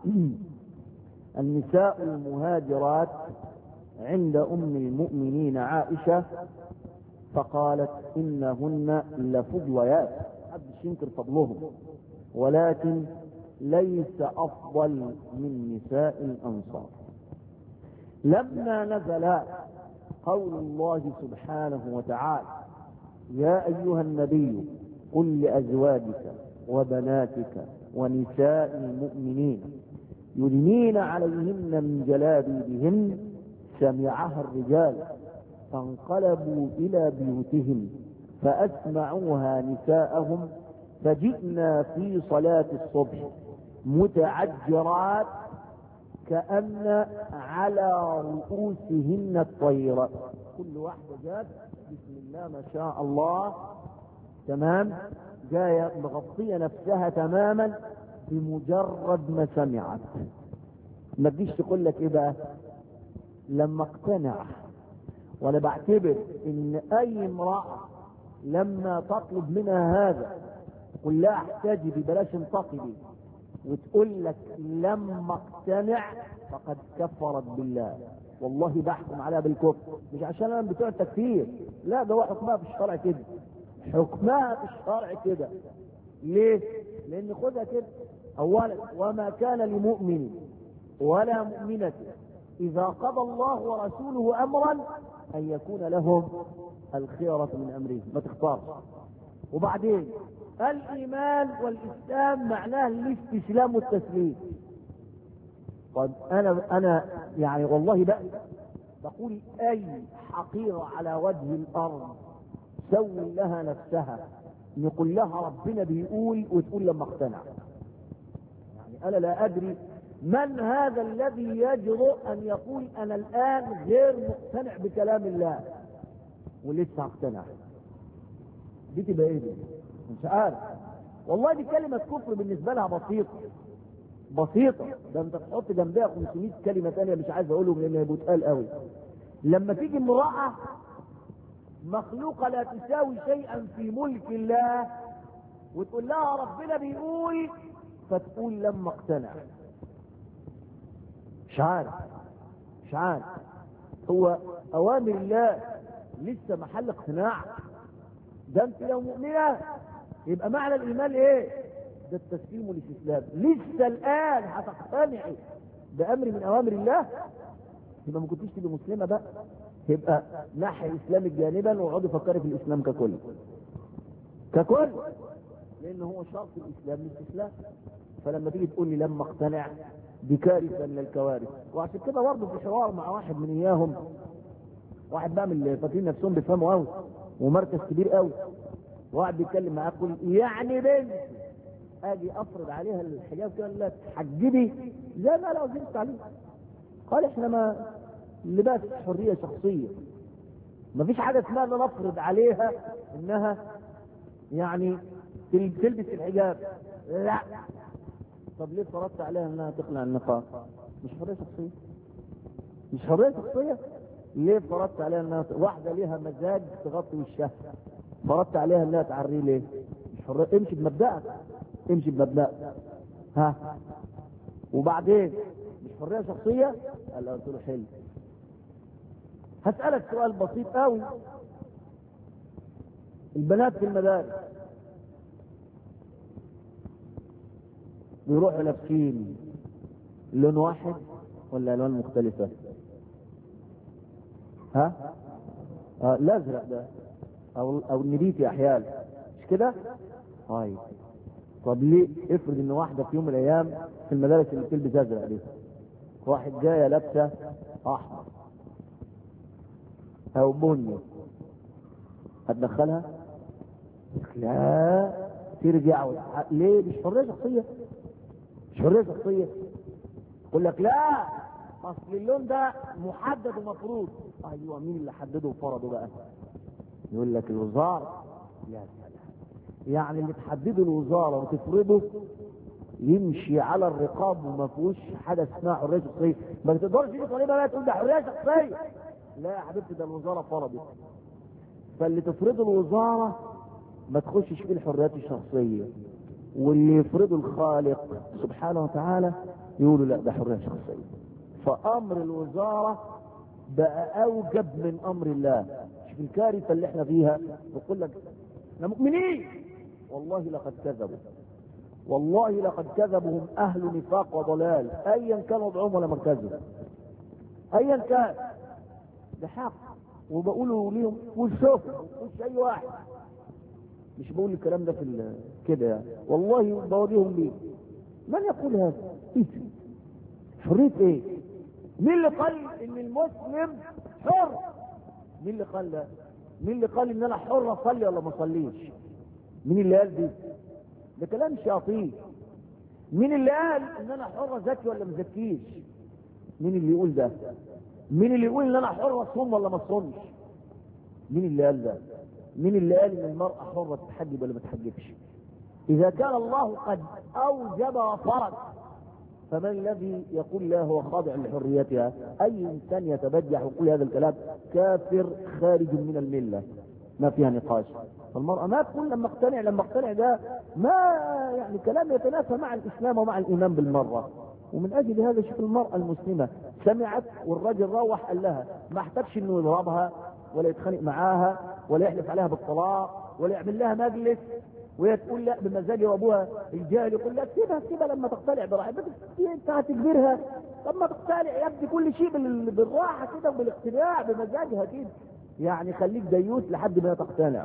النساء المهاجرات عند أم المؤمنين عائشة فقالت إنهن لفضليات، محدش ينكر فضلهم، ولكن ليس أفضل من نساء الأنصار. لما نزل قول الله سبحانه وتعالى يا أيها النبي قل لأزواجك وبناتك ونساء المؤمنين يدنين عليهن من جلابيبهن سمعها الرجال فانقلبوا إلى بيوتهم فأسمعوها نساءهم فجئنا في صلاة الصبح متعجرات كأن على رؤوسهن الطير. كل واحدة جات بسم الله ما شاء الله تمام، جاية مغطية نفسها تماما بمجرد ما سمعت. ما تجيش تقول لك ايه بقى لما اقتنع. وانا بعتبر ان اي امرأة لما تطلب منها هذا تقول لها احتجبي بلاش انتقدي وتقول لك لما اقتنع فقد كفرت بالله. والله بحكم عليها بالكفر مش عشان انا بتوع التكفير، لا ده هو حكمها في الشرع كده. ليه؟ لان خدها كده. اولا وما كان لمؤمن ولا مؤمنة اذا قضى الله ورسوله امرا ان يكون لهم الخيرة من امره، ما تختارش. وبعدين الايمان والاسلام معناه الاستسلام والتسليم. طيب انا يعني والله بقى بقول اي حقيرة على وجه الارض سوي لها نفسها نقول لها ربنا بيقول وتقول لما اقتنع. يعني انا لا ادري من هذا الذي يجرؤ ان يقول انا الان غير مقتنع بكلام الله ولسه اقتنع. دي تبقى ايه دي؟ مش عارف والله. دي كلمة كفر بالنسبة لها بسيطة. ده انت تحط جنبها 500 كلمة تانية مش عايز اقولهم لان هيبقوا تقال قوي. لما تيجي امرأة مخلوقة لا تساوي شيئا في ملك الله وتقول لها ربنا بيقول فتقول لما اقتنع. مش عارف هو اوامر الله لسه محل اقتناع؟ ده انت لو مؤمنة يبقى معنى الايمان ايه؟ ده التسليم والاستسلام. لسه الان هتقتنعي بامر من اوامر الله يبقى ما كنتيش تبقى مسلمة بقى. يبقى نحي الاسلام جانبا واقعد فكري في الاسلام ككل لان هو شرط الاسلام للاستسلام. فلما تيجي تقول لي لما اقتنع دي كارثه من الكوارث. وعشان كده برضه في حوار مع واحد من اياهم، واحد بقى من اللي فاكرين نفسهم بيفهموا قوي ومركز كبير قوي، واحد بيتكلم معاه يقول يعني بنت اجي افرض عليها الحجاب كده لا تحجبي زي ما انا وزير التعليم قال احنا ما اللباس حريه شخصيه، ما فيش حاجه اسمها ان نفرض عليها انها يعني تلبس الحجاب. لا. طب ليه فرضت عليها انها تقلع النقاب؟ مش حريه شخصيه. مش حريه شخصيه. ليه فرضت عليها انها واحده ليها مزاج تغطي وشها فرضت عليها انها تعريه ليه؟ مش حريه. امشي بمبدأك، امشي بمبدأك. ها وبعدين مش حريه شخصيه؟ قال قلت له حلو. هسألك سؤال بسيط قوي. البنات في المدارس بيروحوا لابسين لون واحد ولا الوان مختلفه؟ ها الازرق ده او النبيتي احيانا مش كده؟ طيب طب ليه افرض ان واحده في يوم من الايام في المدارس اللي بتلبس ازرق دي واحد جايه لابسه احمر او بني، هتدخلها؟ لا ترجع ليه؟ مش حريه شخصيه. مش حريه شخصيه. يقول لك لا اصل اللون ده محدد ومفروض. ايوه مين اللي حدده وفرضه بقى؟ يقول لك الوزاره. يا سلام، يعني اللي تحدده الوزاره وتفرضه يمشي على الرقاب وما فيهوش حاجه اسمها حريه شخصيه. ما تقدرش تيجي طالبه بقى تقول ده حريه شخصيه. لا يا حبيبتي ده الوزاره فرضت. فاللي تفرضه الوزاره ما تخشش فيه الحريات الشخصيه، واللي يفرضه الخالق سبحانه وتعالى يقولوا لا ده حريه شخصيه. فامر الوزاره بقى اوجب من امر الله. شوف الكارثه اللي احنا فيها. بقول لك احنا مؤمنين والله لقد كذبوا، والله لقد كذبهم اهل نفاق وضلال ايا كان وضعهم ولا مركزهم ايا كان. ده حق وبقوله ليهم وشوفوا مش اي واحد. مش بقول الكلام ده في كده يعني، والله بوريهم ليه. من يقول هذا؟ ايه حريه ايه؟ مين اللي قال ان المسلم حر؟ مين اللي قال ده؟ مين اللي قال ان انا حر اصلي ولا ما اصليش؟ مين اللي قال دي؟ ده كلام شياطين. مين اللي قال ان انا حر ازكي ولا ما ازكيش؟ مين اللي يقول ده؟ مين اللي يقول ان انا حر اصوم ولا ما اصومش؟ مين اللي قال ده؟ مين اللي قال ان المرأة حرة تتحجب ولا ما تتحجبش؟ اذا كان الله قد اوجب وفرض فمن الذي يقول لا هو خاضع لحريتها؟ اي انسان يتبجح ويقول هذا الكلام كافر خارج من الملة، ما فيها نقاش. فالمرأة ما تقول لما اقتنع ده ما يعني كلام يتنافى مع الاسلام ومع الايمان بالمرة. ومن اجل هذا شوف المرأة المسلمة سمعت والرجل روح قال لها ما احتاجش انه يضربها ولا يتخانق معاها ولا يحلف عليها بالطلاق ولا يعمل لها مجلس وهي تقول لا بمزاجي، وابوها الجاهل يقول لك سيبها لما تقتنع براحتها. انت هتجبرها؟ طب ما تقتنع يا ابني كل شيء بالراحه كده وبالاقتناع بمزاجها كده. يعني خليك ديوث لحد ما تقتنع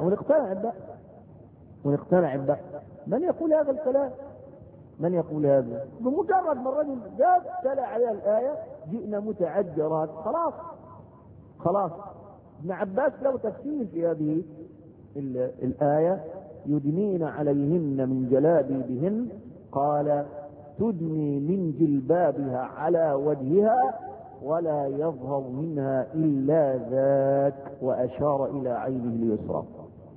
ونقتنع بقى. من يقول هذا الكلام؟ من يقول هذا؟ بمجرد ما الرجل جاب تلا عليها الايه جئنا متعجرات خلاص. ابن عباس له تفسير في هذه الآية يدنين عليهن من جلابيبهن قال تدني من جلبابها على وجهها ولا يظهر منها إلا ذاك وأشار إلى عينه اليسرى.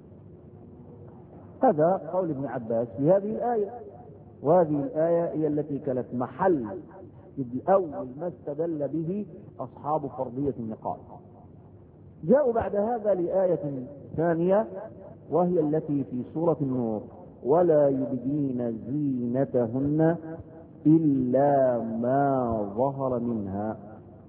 هذا قول ابن عباس في هذه الآية، وهذه الآية هي التي كانت محل أول ما استدل به أصحاب فرضية النقاب. جاءوا بعد هذا لآية ثانية وهي التي في سورة النور ولا يبدين زينتهن إلا ما ظهر منها.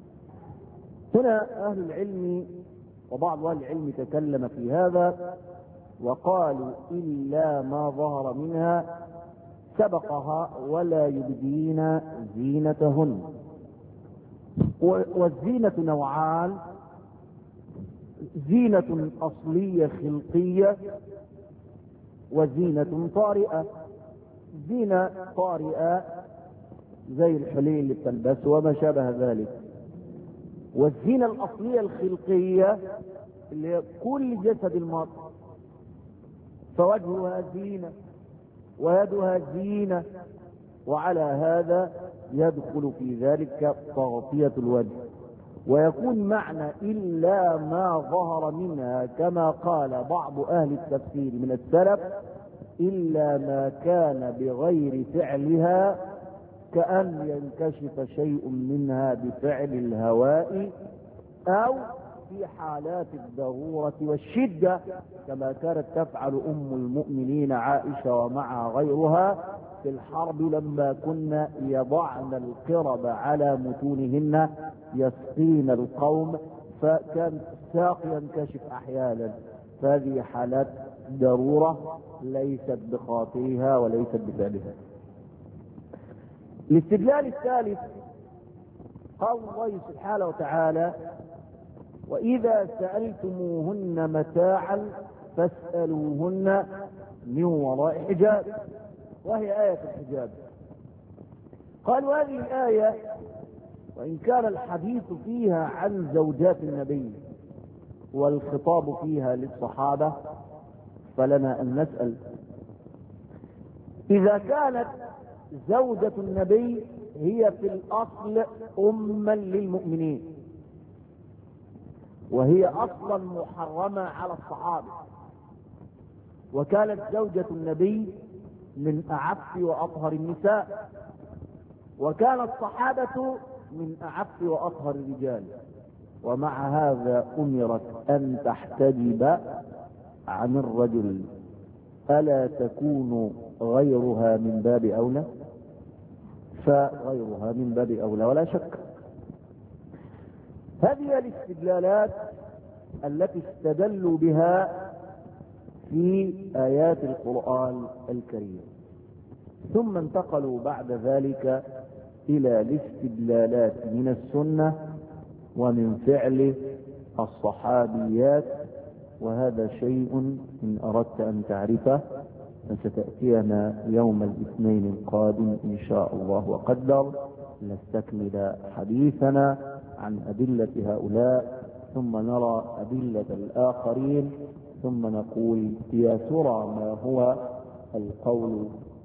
هنا أهل العلم وبعض أهل العلم تكلم في هذا وقالوا إلا ما ظهر منها سبقها ولا يبدين زينتهن. والزينة نوعان، زينة أصلية خلقية وزينة طارئة. زينة طارئة زي الحلي اللي بتلبسه وما شابه ذلك، والزينة الأصلية الخلقية اللي هي كل جسد المرء، فوجهها زينة ويدها زينة، وعلى هذا يدخل في ذلك تغطية الوجه، ويكون معنى إلا ما ظهر منها كما قال بعض أهل التفسير من السلف إلا ما كان بغير فعلها، كأن ينكشف شيء منها بفعل الهواء أو في حالات الضرورة والشدة كما كانت تفعل أم المؤمنين عائشة ومع غيرها في الحرب لما كنا يضعن القرب على متونهن يسقين القوم، فكان الساق ينكشف أحيانا، فهذه حالات ضرورة ليست بخاطئها وليست بفعلها. الاستدلال الثالث قال الله سبحانه وتعالى: وإذا سألتموهن متاعا فاسألوهن من وراء حجاب، وهي آية الحجاب. قالوا هذه الآية وإن كان الحديث فيها عن زوجات النبي والخطاب فيها للصحابة، فلنا أن نسأل إذا كانت زوجة النبي هي في الأصل أما للمؤمنين وهي أصلا محرمة على الصحابة، وكانت زوجة النبي من أعف وأطهر النساء، وكان الصحابة من أعف وأطهر الرجال، ومع هذا أمرت أن تحتجب عن الرجل، ألا تكون غيرها من باب أولى؟ فغيرها من باب أولى ولا شك. هذه الاستدلالات التي استدلوا بها في آيات القرآن الكريم، ثم انتقلوا بعد ذلك إلى الاستدلالات من السنة ومن فعل الصحابيات، وهذا شيء إن أردت أن تعرفه فستأتينا يوم الاثنين القادم إن شاء الله وقدر، نستكمل حديثنا عن أدلة هؤلاء ثم نرى أدلة الآخرين، ثم نقول يا ترى ما هو القول